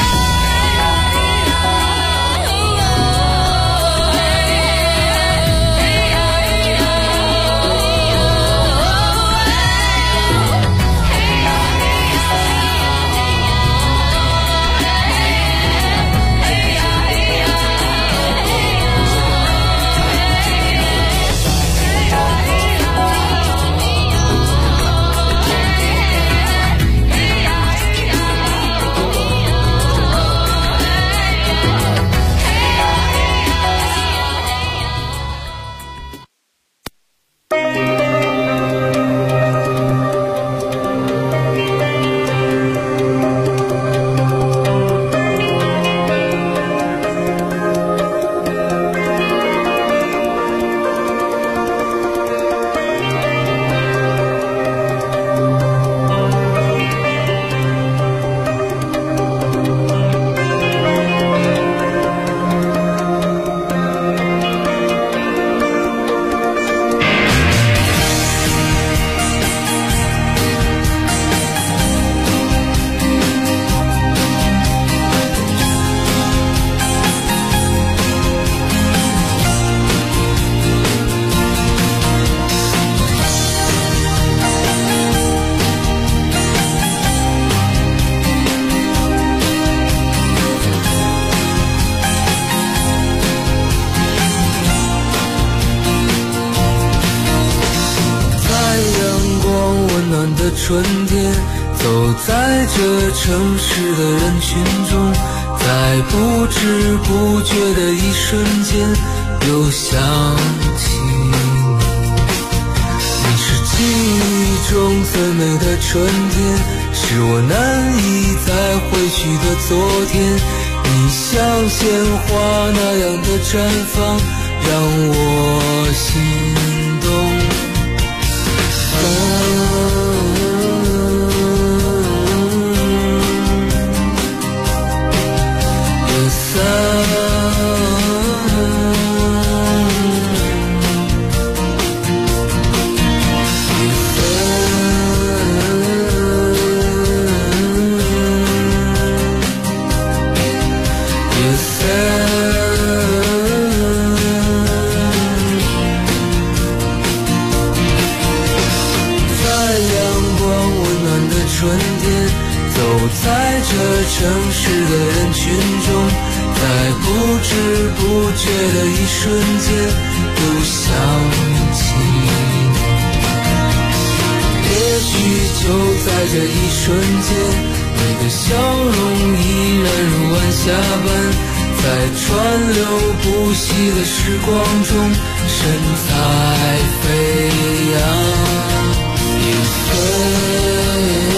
春天，走在这城市的人群中，在不知不觉的一瞬间，又想起你。你是记忆中最美的春天，是我难以再回去的昨天。你像鲜花那样的绽放，让我心动。城市的人群中，在不知不觉的一瞬间，又想起你。也许就在这一瞬间，你的笑容依然如晚霞般，在川流不息的时光中，神采飞扬。也随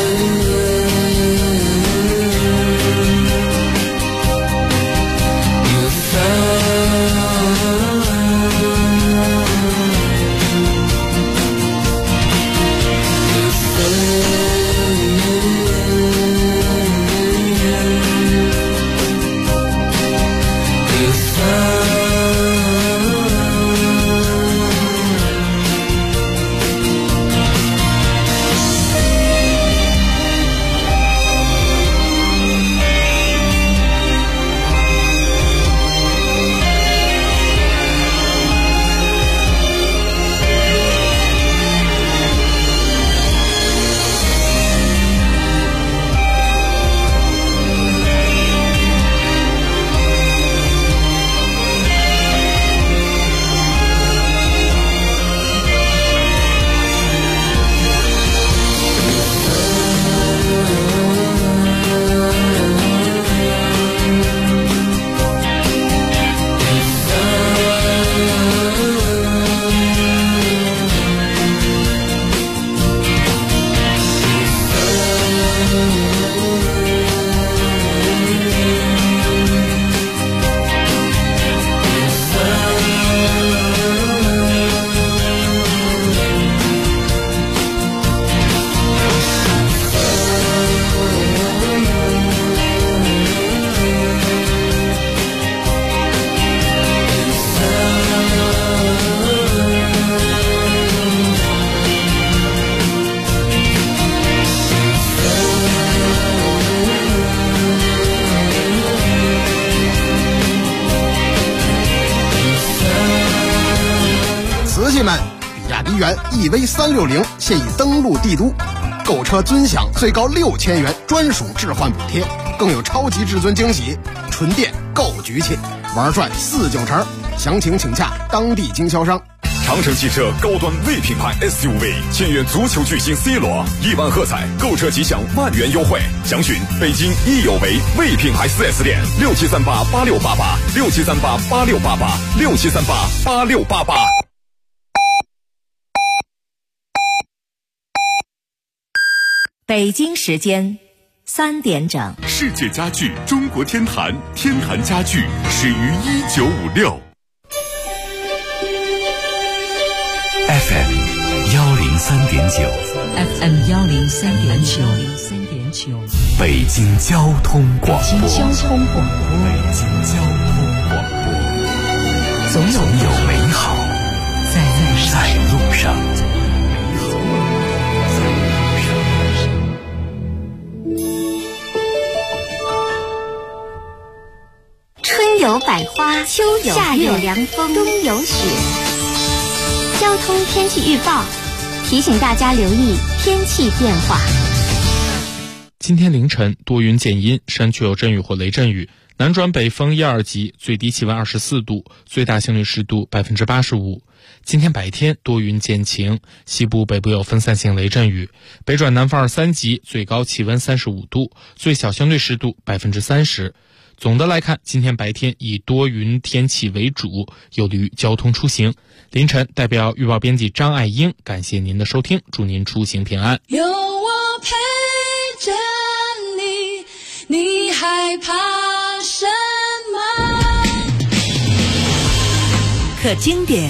瓷器们，比亚迪元 EV360现已登陆帝都，购车尊享最高6000元专属置换补贴，更有超级至尊惊喜，纯电购局气，玩转4-9成，详情请洽当地经销商。 长城汽车高端 V 品牌 SUV 签约足球巨星 C 罗，1万喝彩，购车即享10000元优惠。详询北京益友为 V 品牌 4S 店，67388688，67388688，67388688。 北京时间3点整， 世界家具中国天坛，天坛家具始于1956。 FM 103.9 FM 103.9， 北京交通广播。 北京交通广播，总有美好在路上。 春有百花，秋有夏有凉风，冬有雪。交通天气预报提醒大家留意天气变化。 今天凌晨多云见阴，山区有阵雨或雷阵雨，南转北风1、2级，最低气温24度，最大相对湿度85%。今天白天多云见晴，西部北部有分散性雷阵雨，北转南风2、3级，最高气温35度，最小相对湿度30%。总的来看，今天白天以多云天气为主，有利于交通出行。凌晨代表预报编辑张爱英感谢您的收听，祝您出行平安。 有我陪着你，你害怕什么？ 可经典，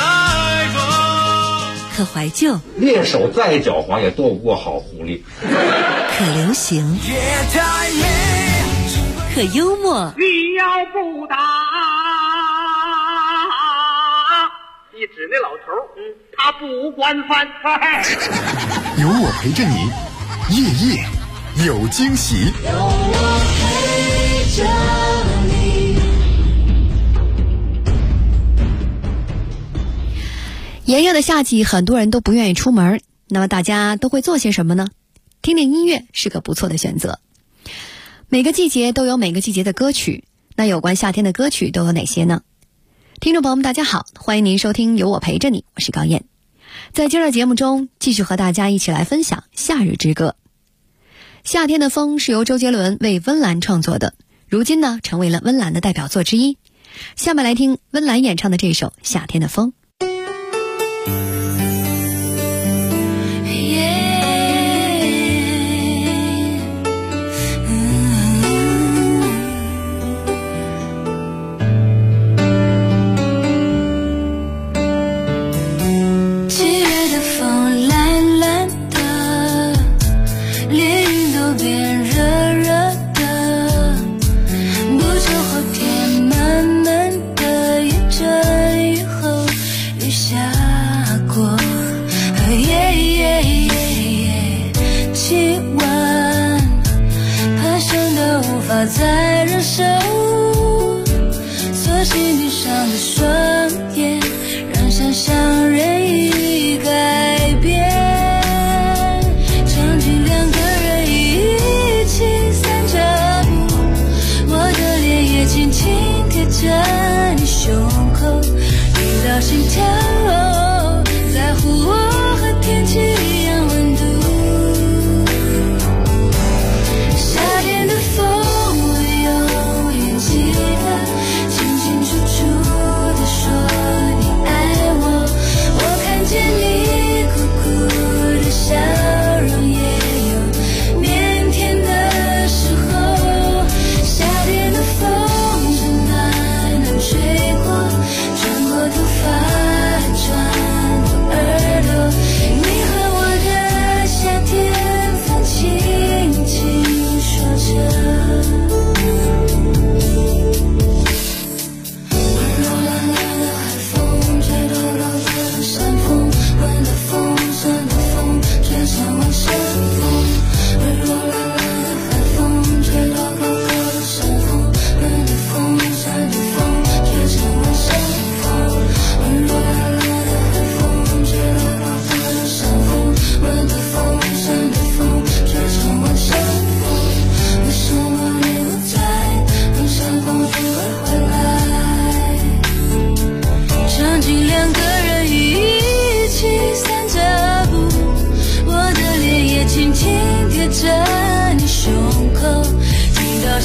可怀旧， 猎手再狡猾也斗不过好狐狸。 可流行，可幽默。 你要不打，一指那老头，他不惯犯。 有我陪着你，夜夜有惊喜。 有我陪着你。 炎热的夏季，很多人都不愿意出门，那么大家都会做些什么呢？听听音乐是个不错的选择。每个季节都有每个季节的歌曲，那有关夏天的歌曲都有哪些呢？听众朋友们大家好，欢迎您收听有我陪着你，我是高燕。在今儿的节目中，继续和大家一起来分享夏日之歌。夏天的风是由周杰伦为温岚创作的，如今呢成为了温岚的代表作之一。下面来听温岚演唱的这首《夏天的风》。 再忍受，索性闭上的双眼，让想象任意改变。将近2个人一起散着步，我的脸也轻轻贴着你胸口，直到心跳在乎我和天气一样温度。夏天的风，有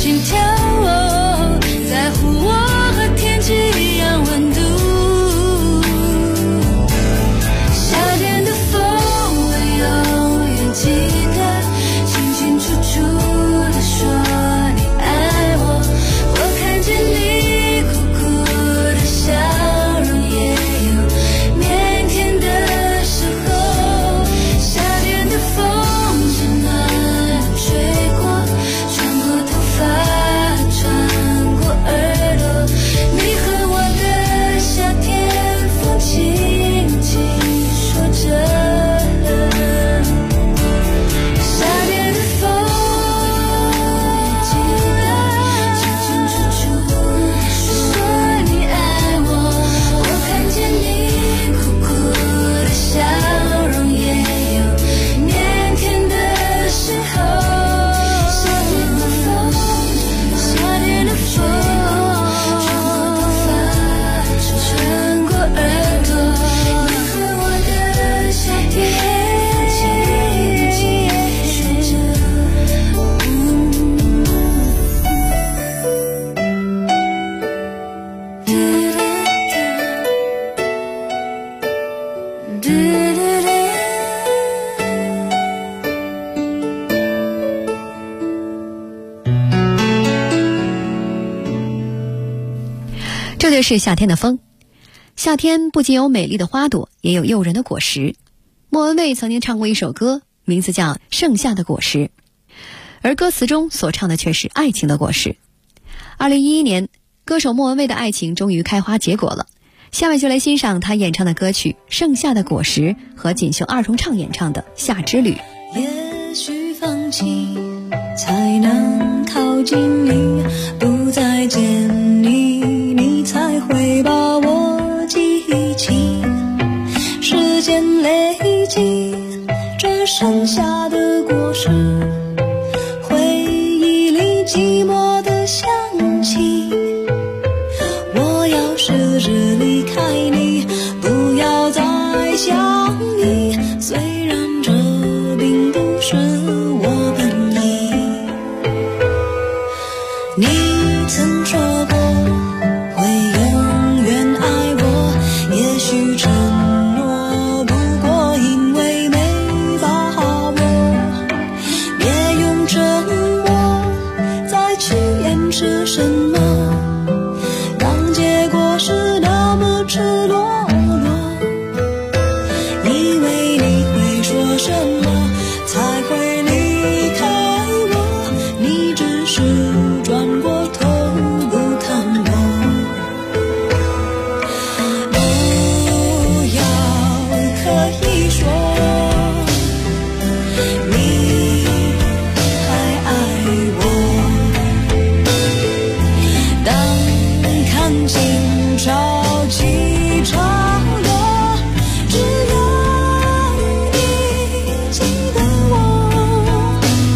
心跳，在乎我和天气一样温度。夏天的风，我永远记得，清清楚楚地说你爱我。我看见你苦苦的笑容，也有腼腆的时候。夏天的风，温暖地吹过，穿过头发，穿过耳朵。你和我的夏天，风轻轻说着。夏天的风，记得清清楚楚地说你爱我。我看见你苦苦的笑容，也有腼腆的时候。夏天的风，夏天的风，穿过头发，穿过耳朵。你和我的夏天，轻轻说着。 这就是夏天的风。夏天不仅有美丽的花朵，也有诱人的果实。莫文蔚曾经唱过一首歌，名字叫《盛夏的果实》，而歌词中所唱的却是爱情的果实。2011年，歌手莫文蔚的爱情终于开花结果了。下面就来欣赏她演唱的歌曲《盛夏的果实》和锦绣二重唱演唱的《夏之旅》。 也许放弃才能靠近你，不再见你，你才会把我记起。时间累积这剩下的果实，回忆里寂寞的香气。我要试着离开你，不要再想你，虽然这并不是我本意。你曾说过会永远爱我，也许承诺不过因为没把握。别用沉默再去掩饰什么，当结果是那么赤裸裸。以为你会说什么才会离开我，你只是转过头不看我。不要可以说你还爱我，当看清潮起潮落，只要你记得我。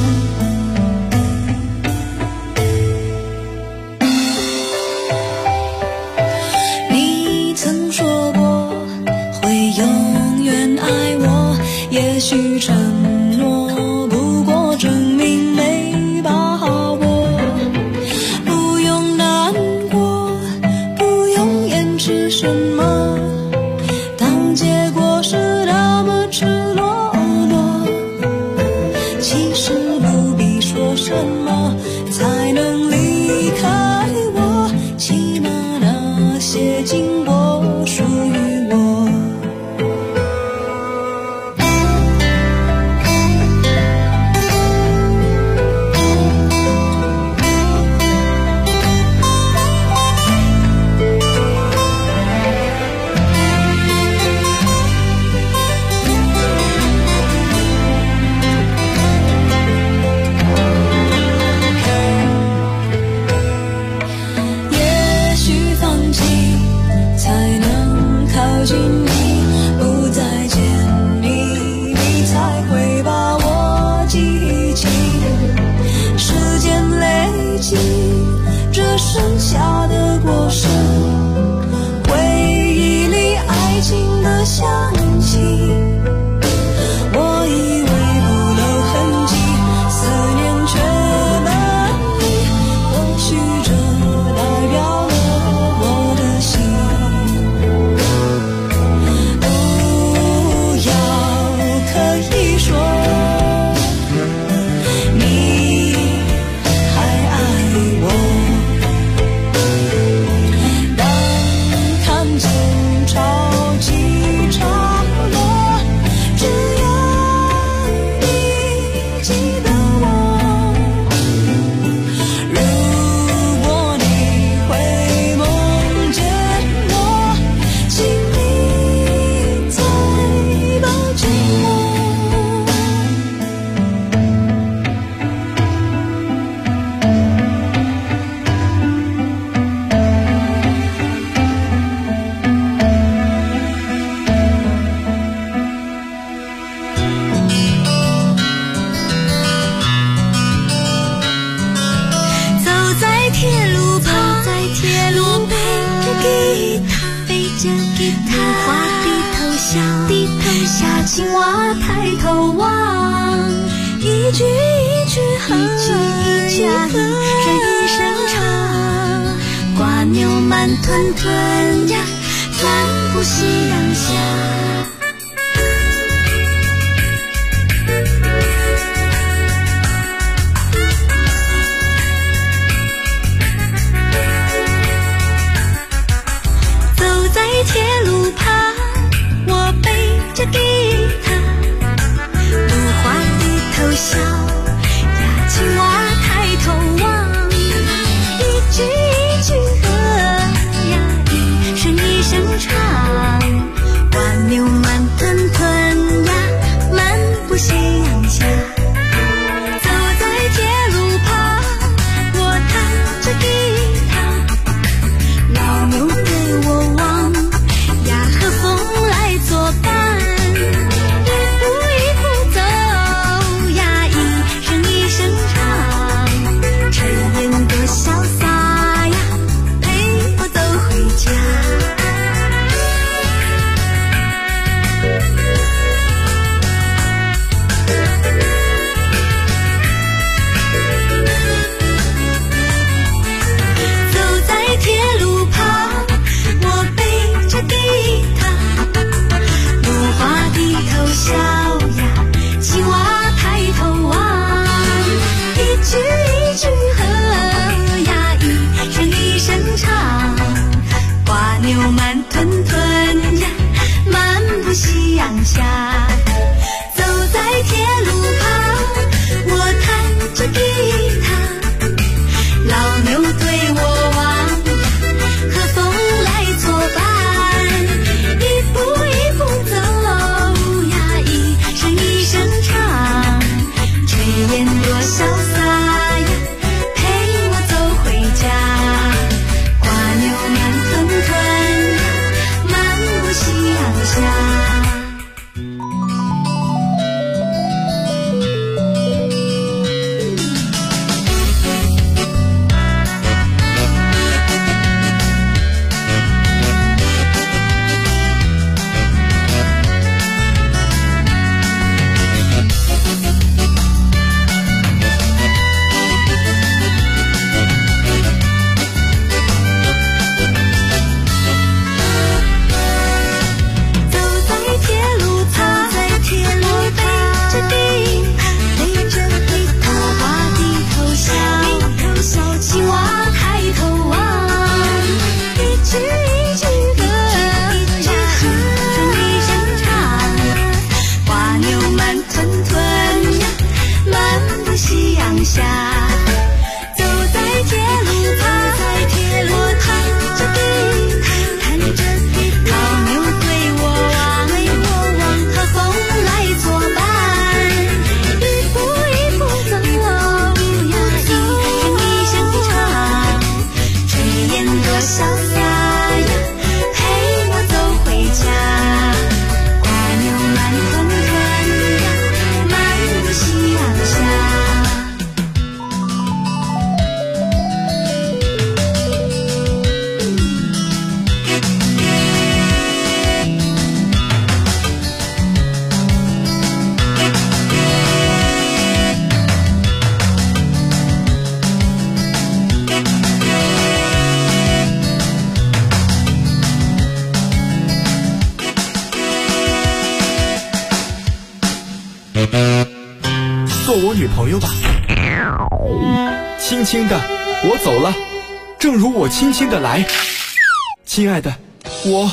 你曾说过会永远爱我，也许承诺不过证明没把握。不用难过，不用掩饰什么，当结果是那么赤裸裸。其实不必说什么才能离开我，起码那些经过属于我。也许放弃才能靠近你，不再见你，你才会把我记起。时间累积这剩下的果实，回忆里爱情的香气。我以为不留痕迹，思念却难以笑，低头笑，青蛙抬头望，一句一句和呀，人一声长，瓜牛慢吞吞呀，漫步夕阳下。铁路旁，我背着吉他，芦花低头笑呀，青蛙抬头望，一句一句和呀，一声一声唱，瓜牛慢吞吞呀，漫步夕阳下。走在铁路旁，我弹着吉他，老牛对我望。作伴，一步一步走呀，一声一声唱，炊烟多潇洒呀，陪我走回家。走在铁路旁，我背着吉他，低头笑呀，青蛙抬头望，一句一句和呀，一声一声唱，瓜牛慢吞吞呀，漫步夕阳下。走在铁路旁，我弹着吉他，老牛对我望，和风来作伴，一步一步走。烟多潇洒呀，陪我走回家。瓜牛慢吞吞呀，漫步夕阳下。 做我女朋友吧。轻轻的，我走了，正如我轻轻的来。亲爱的，我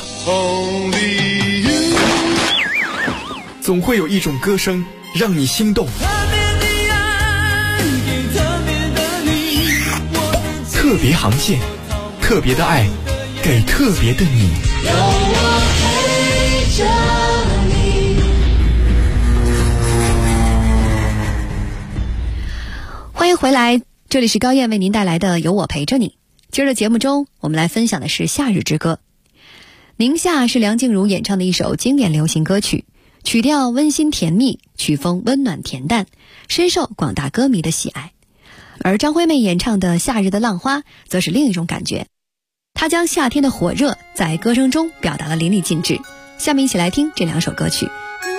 总会有一种歌声让你心动。特别航线，特别的爱，给特别的你。有我陪着你。 欢迎回来，这里是高燕为您带来的有我陪着你。今儿的节目中，我们来分享的是《夏日之歌》。宁夏是梁静茹演唱的一首经典流行歌曲，曲调温馨甜蜜，曲风温暖恬淡，深受广大歌迷的喜爱。而张惠妹演唱的《夏日的浪花》则是另一种感觉，她将夏天的火热在歌声中表达了淋漓尽致， 下面一起来听这2首歌曲。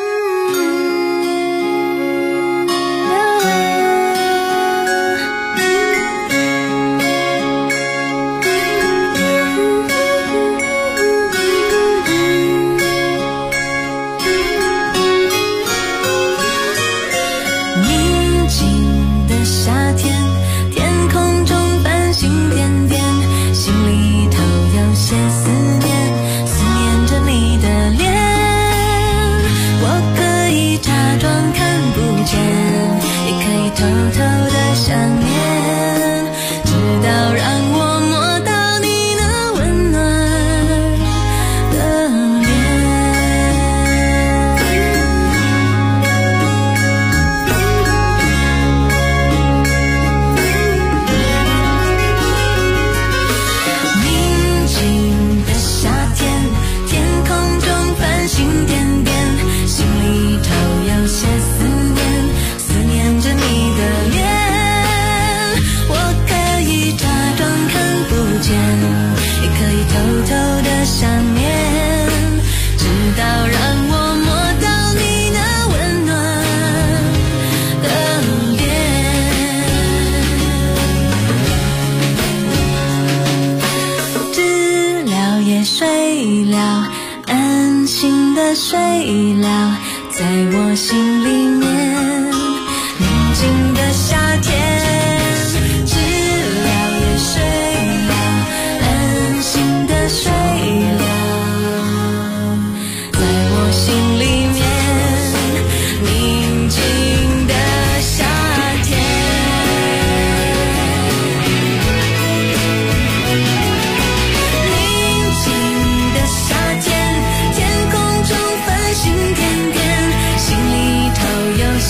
睡了，在我心里面，宁静的夏天，知了也睡了，安心的睡了，在我心里面，宁静的夏天。宁静的夏天，天空中繁星点点，心里头有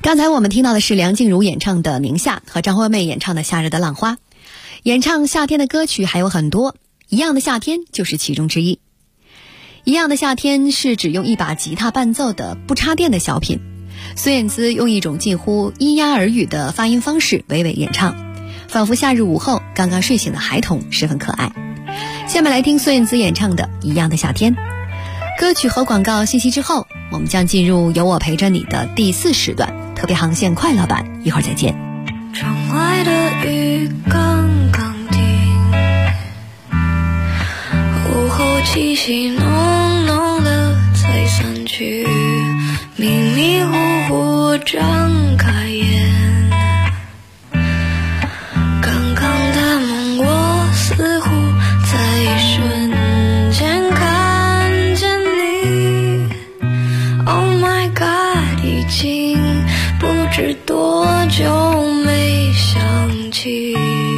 刚才我们听到的是梁静茹演唱的《宁夏》和张惠妹演唱的《夏日的浪花》。演唱夏天的歌曲还有很多，《一样的夏天》就是其中之一。《一样的夏天》是只用一把吉他伴奏的不插电的小品，孙燕姿用一种近乎咿呀耳语的发音方式娓娓演唱，仿佛夏日午后刚刚睡醒的孩童，十分可爱。下面来听孙燕姿演唱的《一样的夏天》。歌曲和广告信息之后，我们将进入有我陪着你的第4时段特别航线快乐版，一会儿再见。 窗外的雨刚刚停，午后气息浓浓的才散去，迷迷糊糊我张开眼，刚刚的梦我似乎在一瞬间看见你。 Oh my god， 已经不知多久没想起。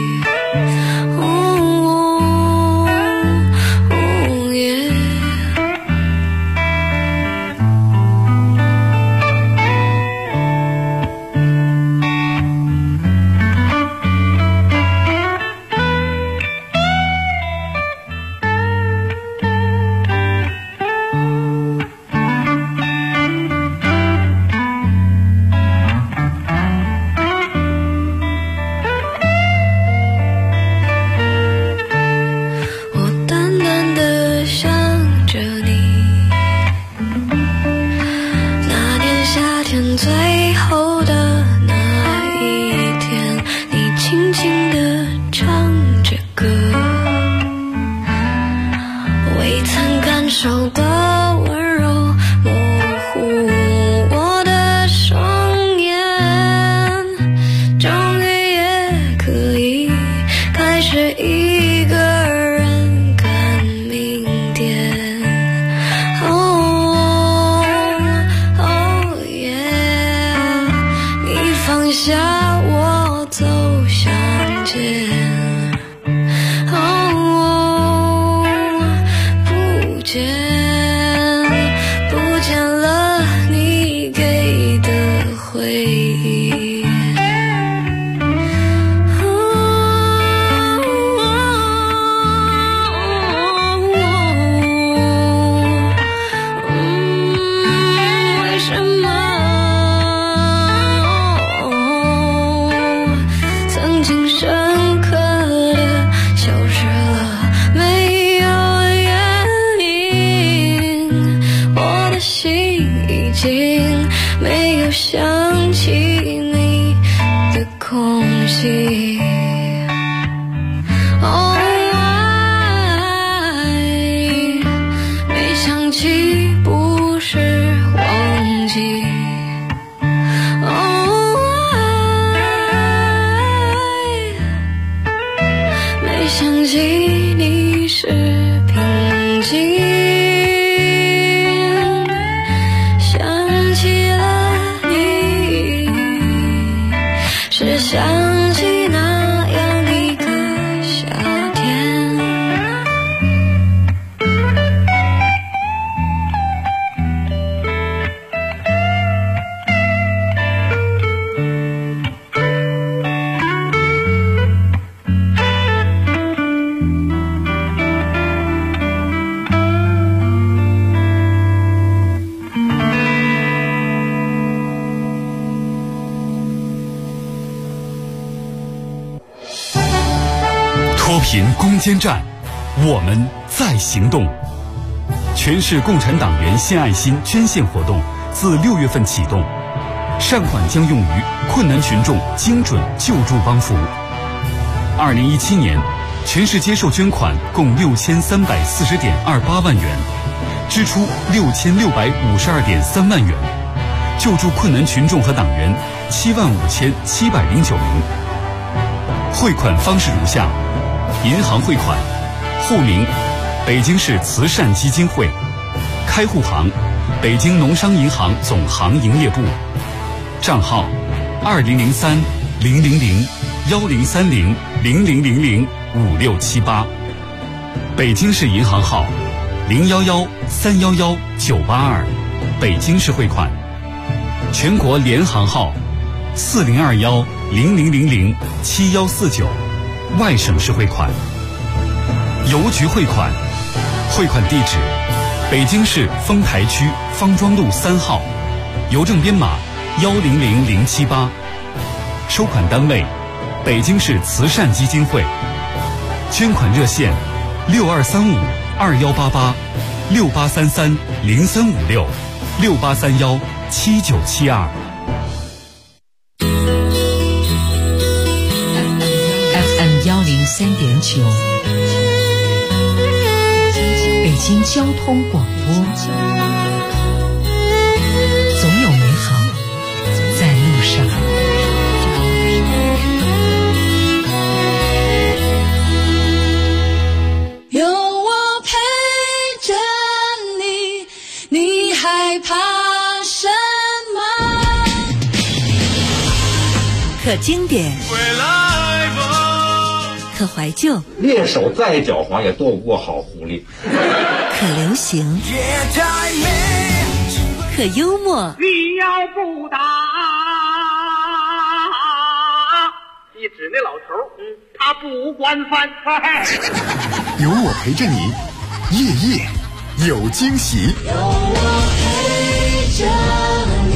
脱贫攻坚战，我们在行动。全市共产党员献爱心捐献活动自6月份启动，善款将用于困难群众精准救助帮扶。2017年，全市接受捐款共6340.28万元，支出6652.3万元，救助困难群众和党员75709名。汇款方式如下：银行汇款，户名北京市慈善基金会，开户行北京农商银行总行营业部，账号2033-000-1030-0000-5678，北京市银行号011-311-982，北京市汇款。 全国联行号402100007149，外省市汇款。邮局汇款，汇款地址：北京市丰台区方庄路3号，邮政编码100078。收款单位：北京市慈善基金会。捐款热线：6835-2833-0356-6831-7972。 FM 103.9，北京交通广播。总有美好在路上。 有我陪着你，你害怕什么？ 可经典，可怀旧， 猎手再狡猾也斗不过好狐狸。 可流行，可幽默。 你要不打，一指那老头，他不惯犯。 有我陪着你，夜夜有惊喜。 有我陪着你。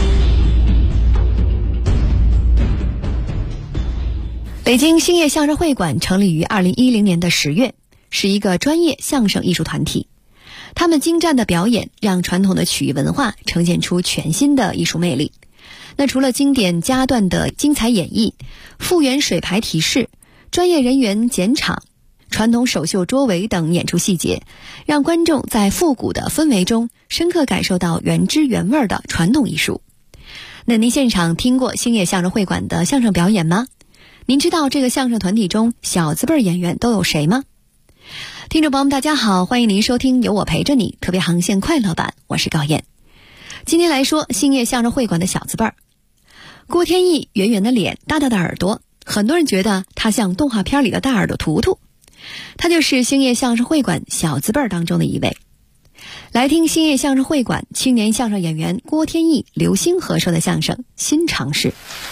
北京兴业相声会馆成立于2010年的10月，是一个专业相声艺术团体。他们精湛的表演让传统的曲艺文化呈现出全新的艺术魅力。那除了经典家段的精彩演绎，复原水牌提示，专业人员剪场，传统手绣桌围等演出细节，让观众在复古的氛围中深刻感受到原汁原味的传统艺术。那您现场听过兴业相声会馆的相声表演吗？您知道这个相声团体中小字辈演员都有谁吗？听众朋友们大家好，欢迎您收听有我陪着你特别航线快乐版，我是高燕。今天来说兴业相声会馆的小字辈儿。郭天意圆圆的脸，大大的耳朵，很多人觉得他像动画片里的大耳朵图图，他就是兴业相声会馆小字辈儿当中的一位。来听兴业相声会馆青年相声演员郭天意、刘星合说的相声《新尝试》。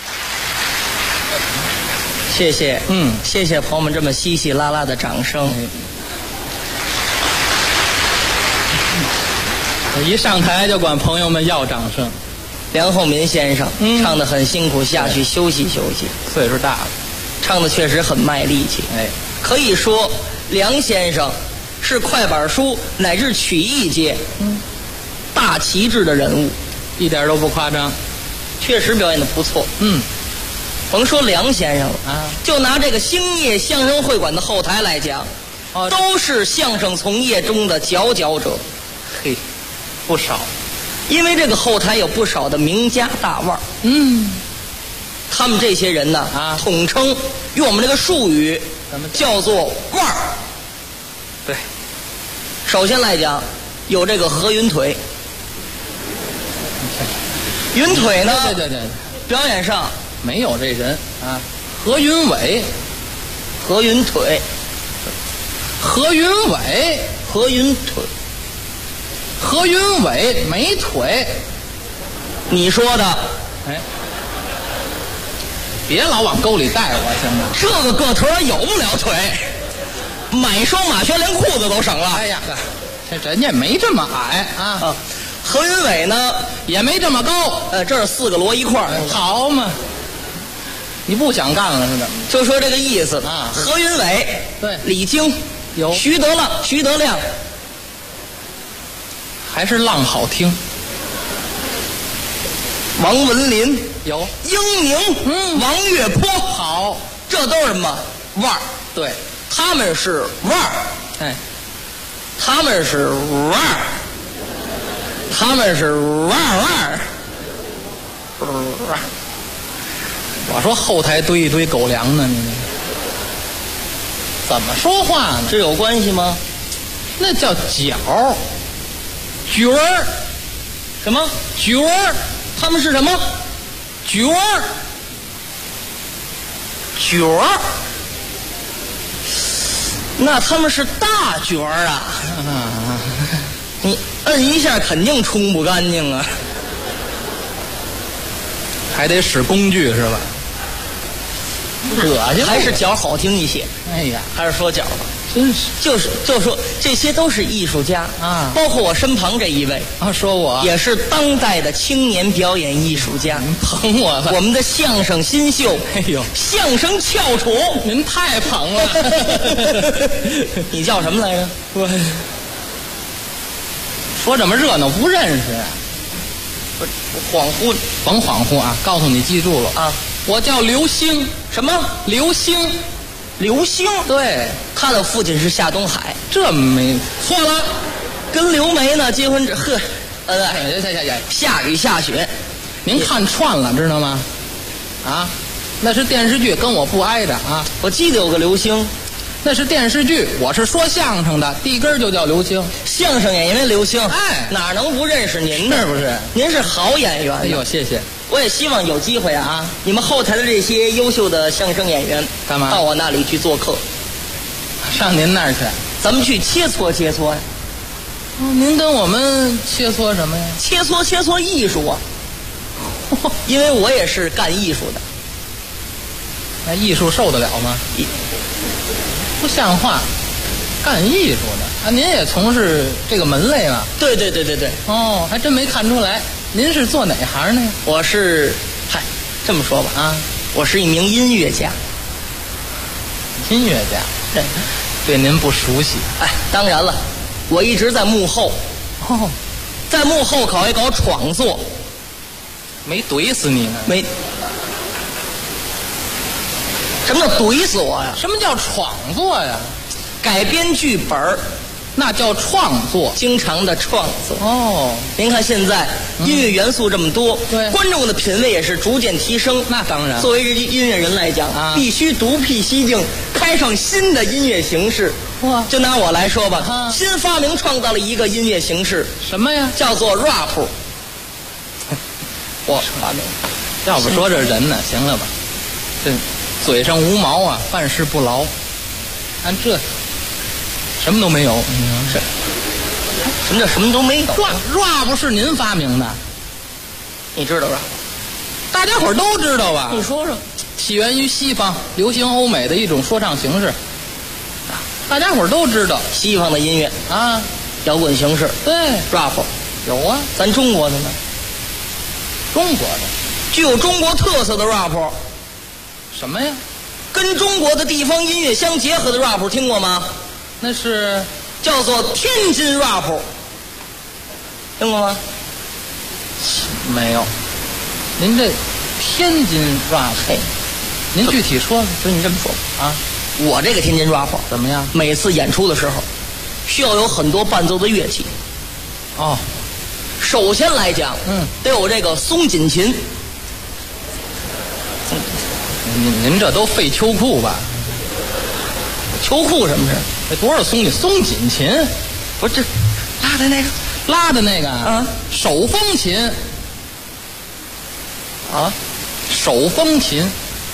谢谢，谢谢朋友们这么稀稀拉拉的掌声。 我一上台就管朋友们要掌声。 梁厚民先生唱得很辛苦，下去休息休息。 岁数大了， 唱得确实很卖力气。可以说梁先生是快板书乃至曲艺界大旗帜的人物， 一点都不夸张， 确实表演得不错。甭说梁先生了就拿这个兴业相声会馆的后台来讲，都是相声从业中的佼佼者。 嘿，不少。 因为这个后台有不少的名家大腕儿。他们这些人呢统称用我们这个术语叫做腕儿。 对， 首先来讲有这个何云腿。云腿呢， 对， 表演上没有这人何云伟， 何云腿， 何云伟， 何云腿， 何云伟没腿。 你说的， 别老往沟里带我行吗？ 这个个头有不了腿，买一双马靴连裤子都省了。 哎呀，这人家没这么矮何云伟呢也没这么高， 这是4个摞一块儿， 好嘛。你不想干了是的？ 就说这个意思何云伟， 对， 李菁有， 徐德亮， 还是浪好听。 王文林有， 英宁，王月波好， 这都是什么腕儿？ 对， 他们是腕儿，他们是腕儿，他们是腕儿。 我说后台堆一堆狗粮呢，你怎么说话呢？ 这有关系吗？ 那叫角角儿， 什么角儿？ 他们是什么角儿？ 角儿？那他们是大角儿啊！你摁一下肯定冲不干净啊！ 还得使工具是吧？恶心， 还是角好听一些。 哎呀， 还是说角吧， 真是， 就说这些都是艺术家啊， 包括我身旁这一位啊，说我也是当代的青年表演艺术家。 您捧我了， 我们的相声新秀， 哎呦， 相声翘楚， 您太捧了。 你叫什么来着？ 我说这么热闹不认识， 恍惚， 甭恍惚啊！告诉你，记住了啊！ 我叫刘星， 什么？ 刘星， 刘星？ 对， 他的父亲是夏东海， 这没错了。 跟刘梅呢结婚呵， 下雨下雪， 您看串了知道吗？啊，那是电视剧，跟我不挨着啊。 我记得有个刘星。 那是电视剧，我是说相声的，第一根就叫刘星， 相声演员刘星。 哎， 哪能不认识您呢？ 是不是？ 您是好演员。 哎呦，谢谢。 我也希望有机会啊，你们后台的这些优秀的相声演员， 干嘛到我那里去做客？ 上您那儿去？ 咱们去切磋切磋呀。 哦，您跟我们切磋什么呀？ 切磋艺术啊。因为我也是干艺术的。 那艺术受得了吗？不像话，干艺术的啊！您也从事这个门类了？ 对。 哦，还真没看出来。您是做哪行呢？ 我是，这么说吧啊，我是一名音乐家。 音乐家，对您不熟悉。 哎，当然了，我一直在幕后。 哦， 在幕后搞一搞创作。 没怼死你呢？ 没。什么叫怼死我呀？ 什么叫创作呀？ 改编剧本儿， 那叫创作， 经常的创作。 哦， 您看现在音乐元素这么多， 对， 观众的品味也是逐渐提升。 那当然， 作为音乐人来讲啊，必须独辟蹊径，开创新的音乐形式。 哇， 就拿我来说吧，新发明创造了一个音乐形式， 什么呀？ 叫做 rap。我发明， 要不说这人呢，行了吧？这。嘴上无毛啊，办事不牢。按这什么都没有， 是什么叫什么都没有 ？rap 是您发明的， 你知道吧？ 大家伙都知道吧？ 你说说， 起源于西方，流行欧美的一种说唱形式，大家伙都知道。 西方的音乐啊， 摇滚形式， 对 ，rap 有啊。 咱中国的呢？ 中国的具有中国特色的 rap。 什么呀？ 跟中国的地方音乐相结合的 rap 听过吗？ 那是叫做天津 rap， 听过吗？ 没有。您这天津 rap， 您具体说说。 就你这么说吧啊，我这个天津 rap 怎么样？ 每次演出的时候，需要有很多伴奏的乐器。 哦， 首先来讲，得有这个松紧琴。 您这都废秋裤吧？ 秋裤什么事？ 这多少松紧琴？ 不是这拉的那个啊， 手风琴啊， 手风琴。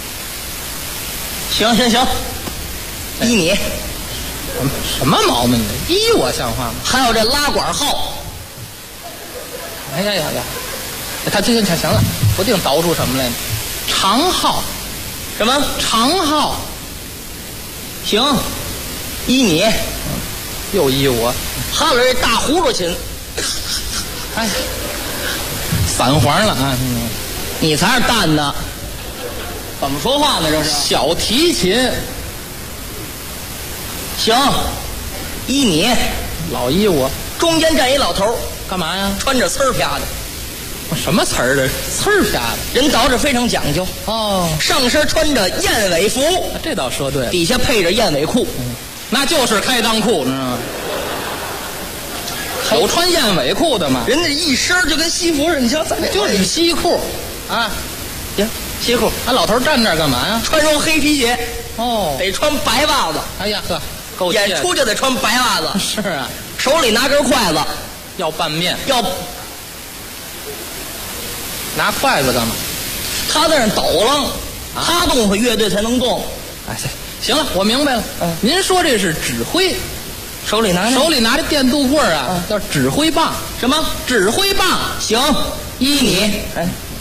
行，依你。 什么毛病呢？依我像话吗？ 还有这拉管号。 哎呀，他行了，不定捣出什么来呢？长号。 什么长号？ 行，依你。 又依我。 还有这大葫芦琴。 哎，散黄了啊！ 你才是蛋呢。怎么说话呢？这是小提琴。 行，依你。 老依我。 中间站一老头， 干嘛呀？ 穿着刺儿啪的。 什么词儿的？刺儿啪的。 人捯饬非常讲究哦， 上身穿着燕尾服， 这倒说对了， 底下配着燕尾裤， 那就是开裆裤，知道吗？有穿燕尾裤的吗？ 人家一身就跟西服似的，你瞧，咱这就是西裤啊。 行，西裤。 那老头站那儿干嘛呀？ 穿双黑皮鞋。 哦， 得穿白袜子。 哎呀呵， 够演出就得穿白袜子。 是啊， 手里拿根筷子， 要拌面， 要拿筷子干嘛？ 他在那抖楞，他动会乐队才能动。 哎，行了，我明白了。您说这是指挥， 手里拿着电镀棍啊，叫指挥棒。 什么？ 指挥棒。 行，依你。哎，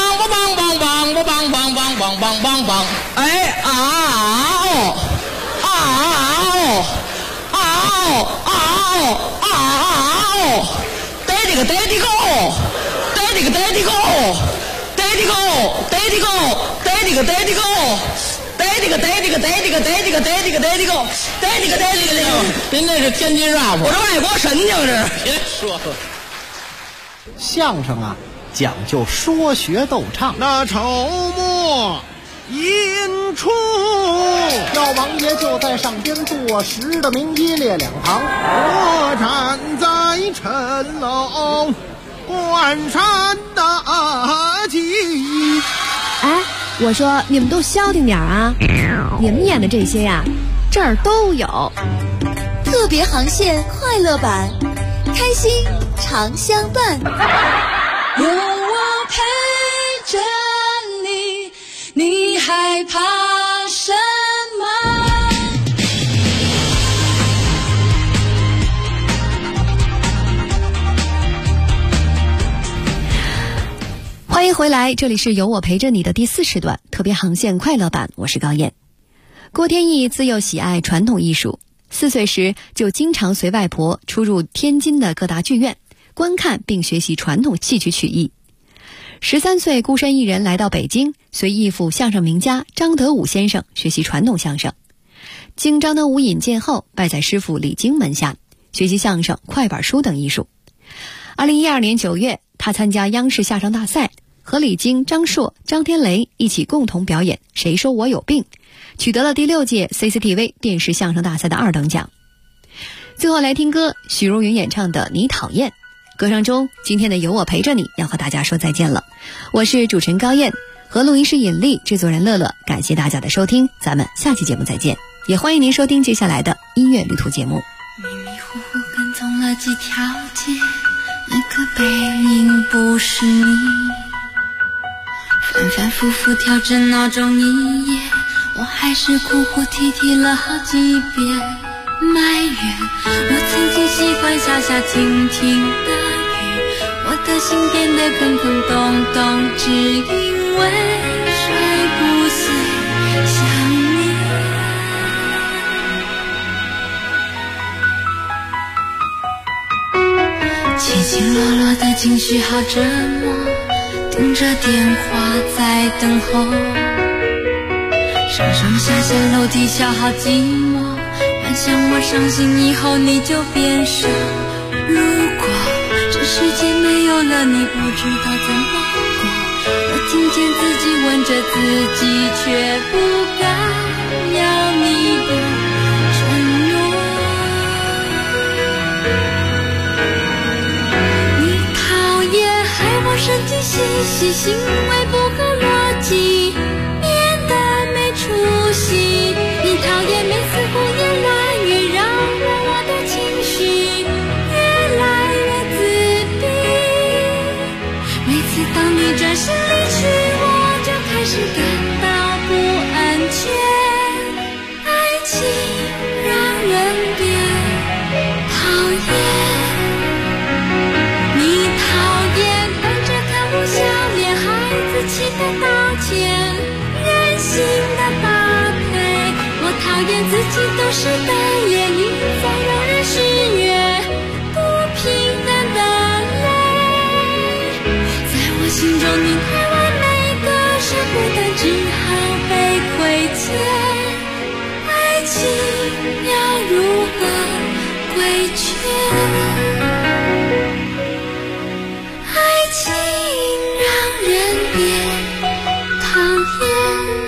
王我梆梆梆，我梆梆梆梆梆梆梆，哎啊哦啊哦啊哦啊哦啊哦，逮这个逮这个，逮这个逮这个，逮这个逮这个，逮这个逮这个。逮这个，逮这个，逮这个，逮这个，逮这个，逮这个，逮这个，逮这个，您这是天津 rap， 我这外国神经是。别说了， 相声啊，讲究说学逗唱。 那筹末引出， 赵王爷就在上边坐实的名一列两旁， 我站在城楼关山大吉。 哎，我说你们都消停点啊！你们演的这些呀，这儿都有。 特别航线快乐版，开心常相伴。 有我陪着你，你害怕什么？ 欢迎回来，这里是有我陪着你的第4时段特别航线快乐版，我是高燕。郭天意自幼喜爱传统艺术，4岁时就经常随外婆出入天津的各大剧院，观看并学习传统戏曲曲艺。13岁孤身一人来到北京，随义父相声名家张德武先生学习传统相声。经张德武引荐后，拜在师傅李菁门下，学习相声、快板书等艺术。2012年9月，他参加央视相声大赛，和李菁、张硕、张天雷一起共同表演《谁说我有病》，取得了第6届 CCTV 电视相声大赛的2等奖。最后来听歌，许茹芸演唱的《你讨厌》。歌声中，今天的有我陪着你要和大家说再见了。我是主持人高燕，和录音师尹丽、制作人乐乐，感谢大家的收听，咱们下期节目再见。也欢迎您收听接下来的音乐旅途节目。 迷迷糊糊跟踪了几条街，那个背影不是你，反反复复调整闹钟一夜，我还是哭哭啼啼了好几遍。埋怨我曾经喜欢下下停停的雨，我的心变得空空洞洞，只因为睡不碎想你。起起落落的情绪好折磨，盯着电话在等候，上上下下楼梯小好寂寞，幻想我伤心以后你就变瘦。如果这世界没有了你，不知道怎么过，我听见自己问着自己，却不敢要你的承诺。你讨厌害我神经兮兮，行为不合逻辑，变得没出息。你讨厌每次胡言乱语，扰乱我的情绪，越来越自闭。每次当你转身离去，我就开始感到不安全。爱情让人变讨厌，你讨厌等着看我笑脸，孩子气的道歉，任性的搭配。我讨厌自己都是被言语在让人喜悦，不平等的泪，在我心中你太完美的舍不得，只好被亏欠。爱情要如何规劝？爱情让人变讨厌。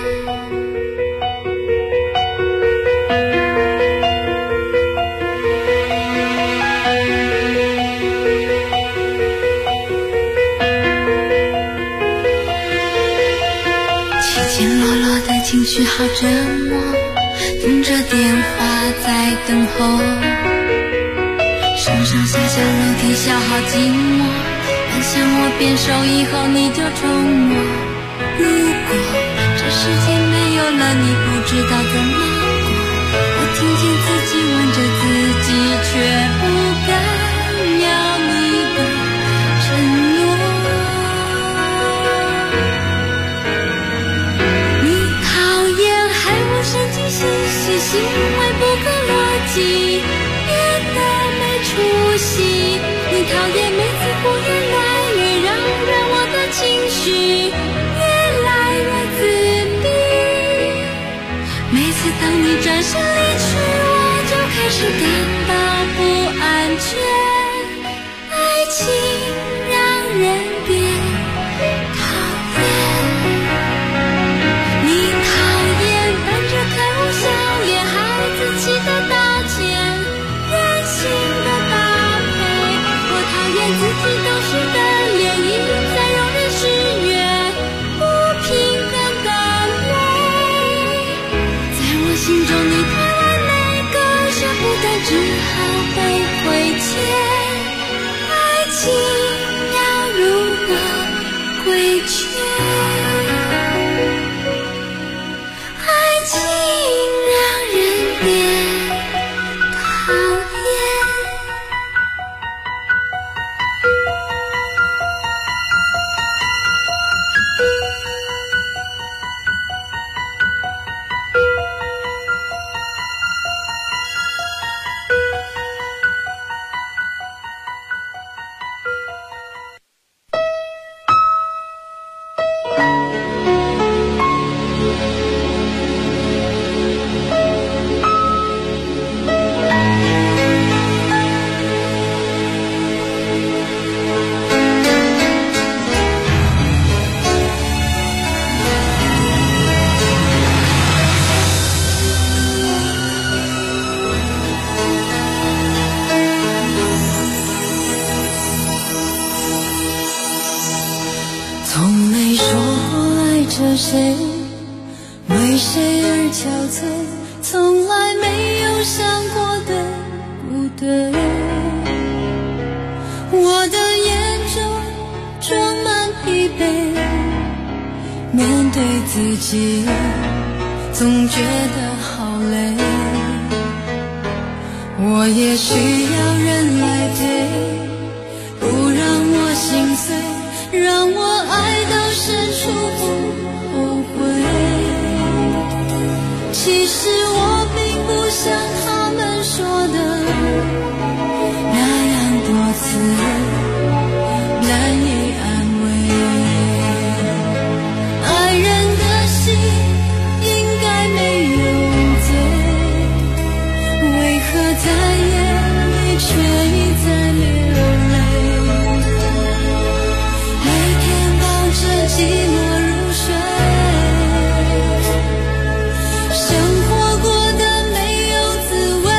情绪好折磨，盯着电话在等候，上上下下楼梯小好寂寞，幻想我变瘦以后你就宠我。如果这世界没有了你，不知道怎么过，我听见自己问着自己，却不敢要你的承诺。 每次当你转身离去，我就开始感到不安全。爱情让人变讨厌，你讨厌伴着可恶笑脸，孩子气的道歉，任性的搭配。我讨厌自己懂事的涟漪，在容忍失约不平衡的美。在我心中你太完美，割舍不得，只好被亏欠。爱情要如何规劝？爱情让人变讨厌。 从没说过爱着谁，为谁而憔悴，从来没有想过对不对。我的眼中装满疲惫，面对自己总觉得好累。我也需要人来陪，不让我心碎，让我爱到深处不后悔。其实我并不像他们说的那样多次难以安慰。爱人的心应该没有罪，为何在眼里却一再流泪？每天抱着寂寞入睡，生活过得没有滋味。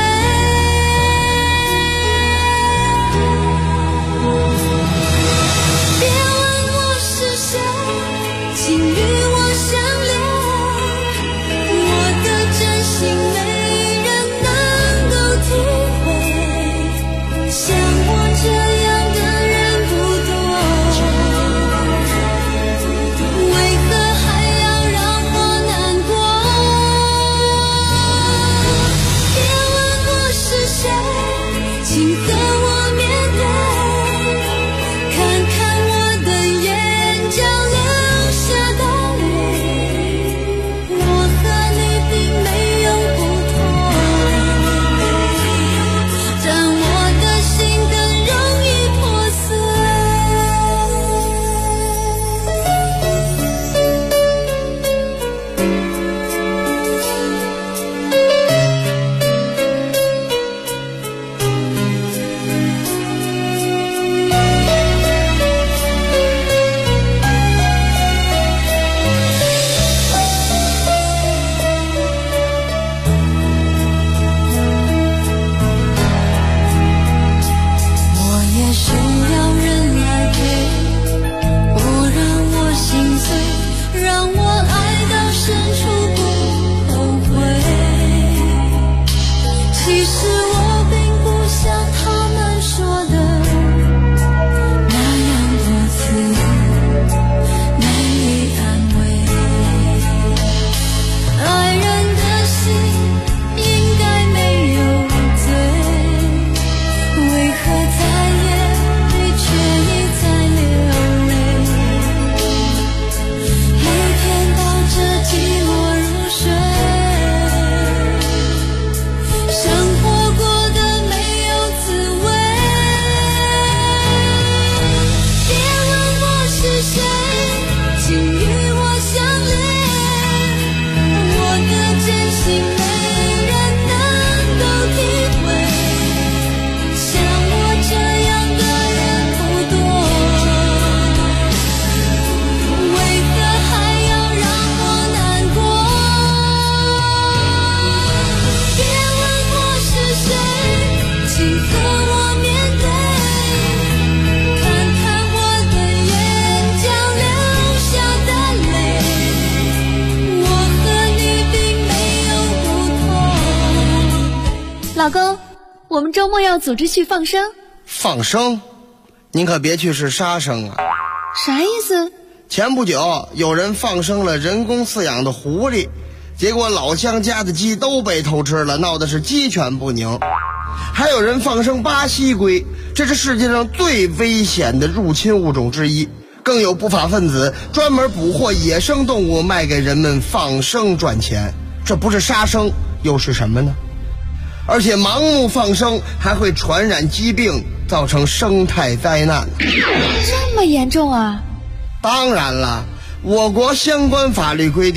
老公，我们周末要组织去放生。 放生？您可别去是杀生啊！ 啥意思？ 前不久有人放生了人工饲养的狐狸，结果老乡家的鸡都被偷吃了，闹的是鸡犬不宁。还有人放生巴西龟，这是世界上最危险的入侵物种之一。更有不法分子专门捕获野生动物卖给人们放生赚钱，这不是杀生又是什么呢？而且盲目放生还会传染疾病，造成生态灾难。 这么严重啊？ 当然了，我国相关法律规定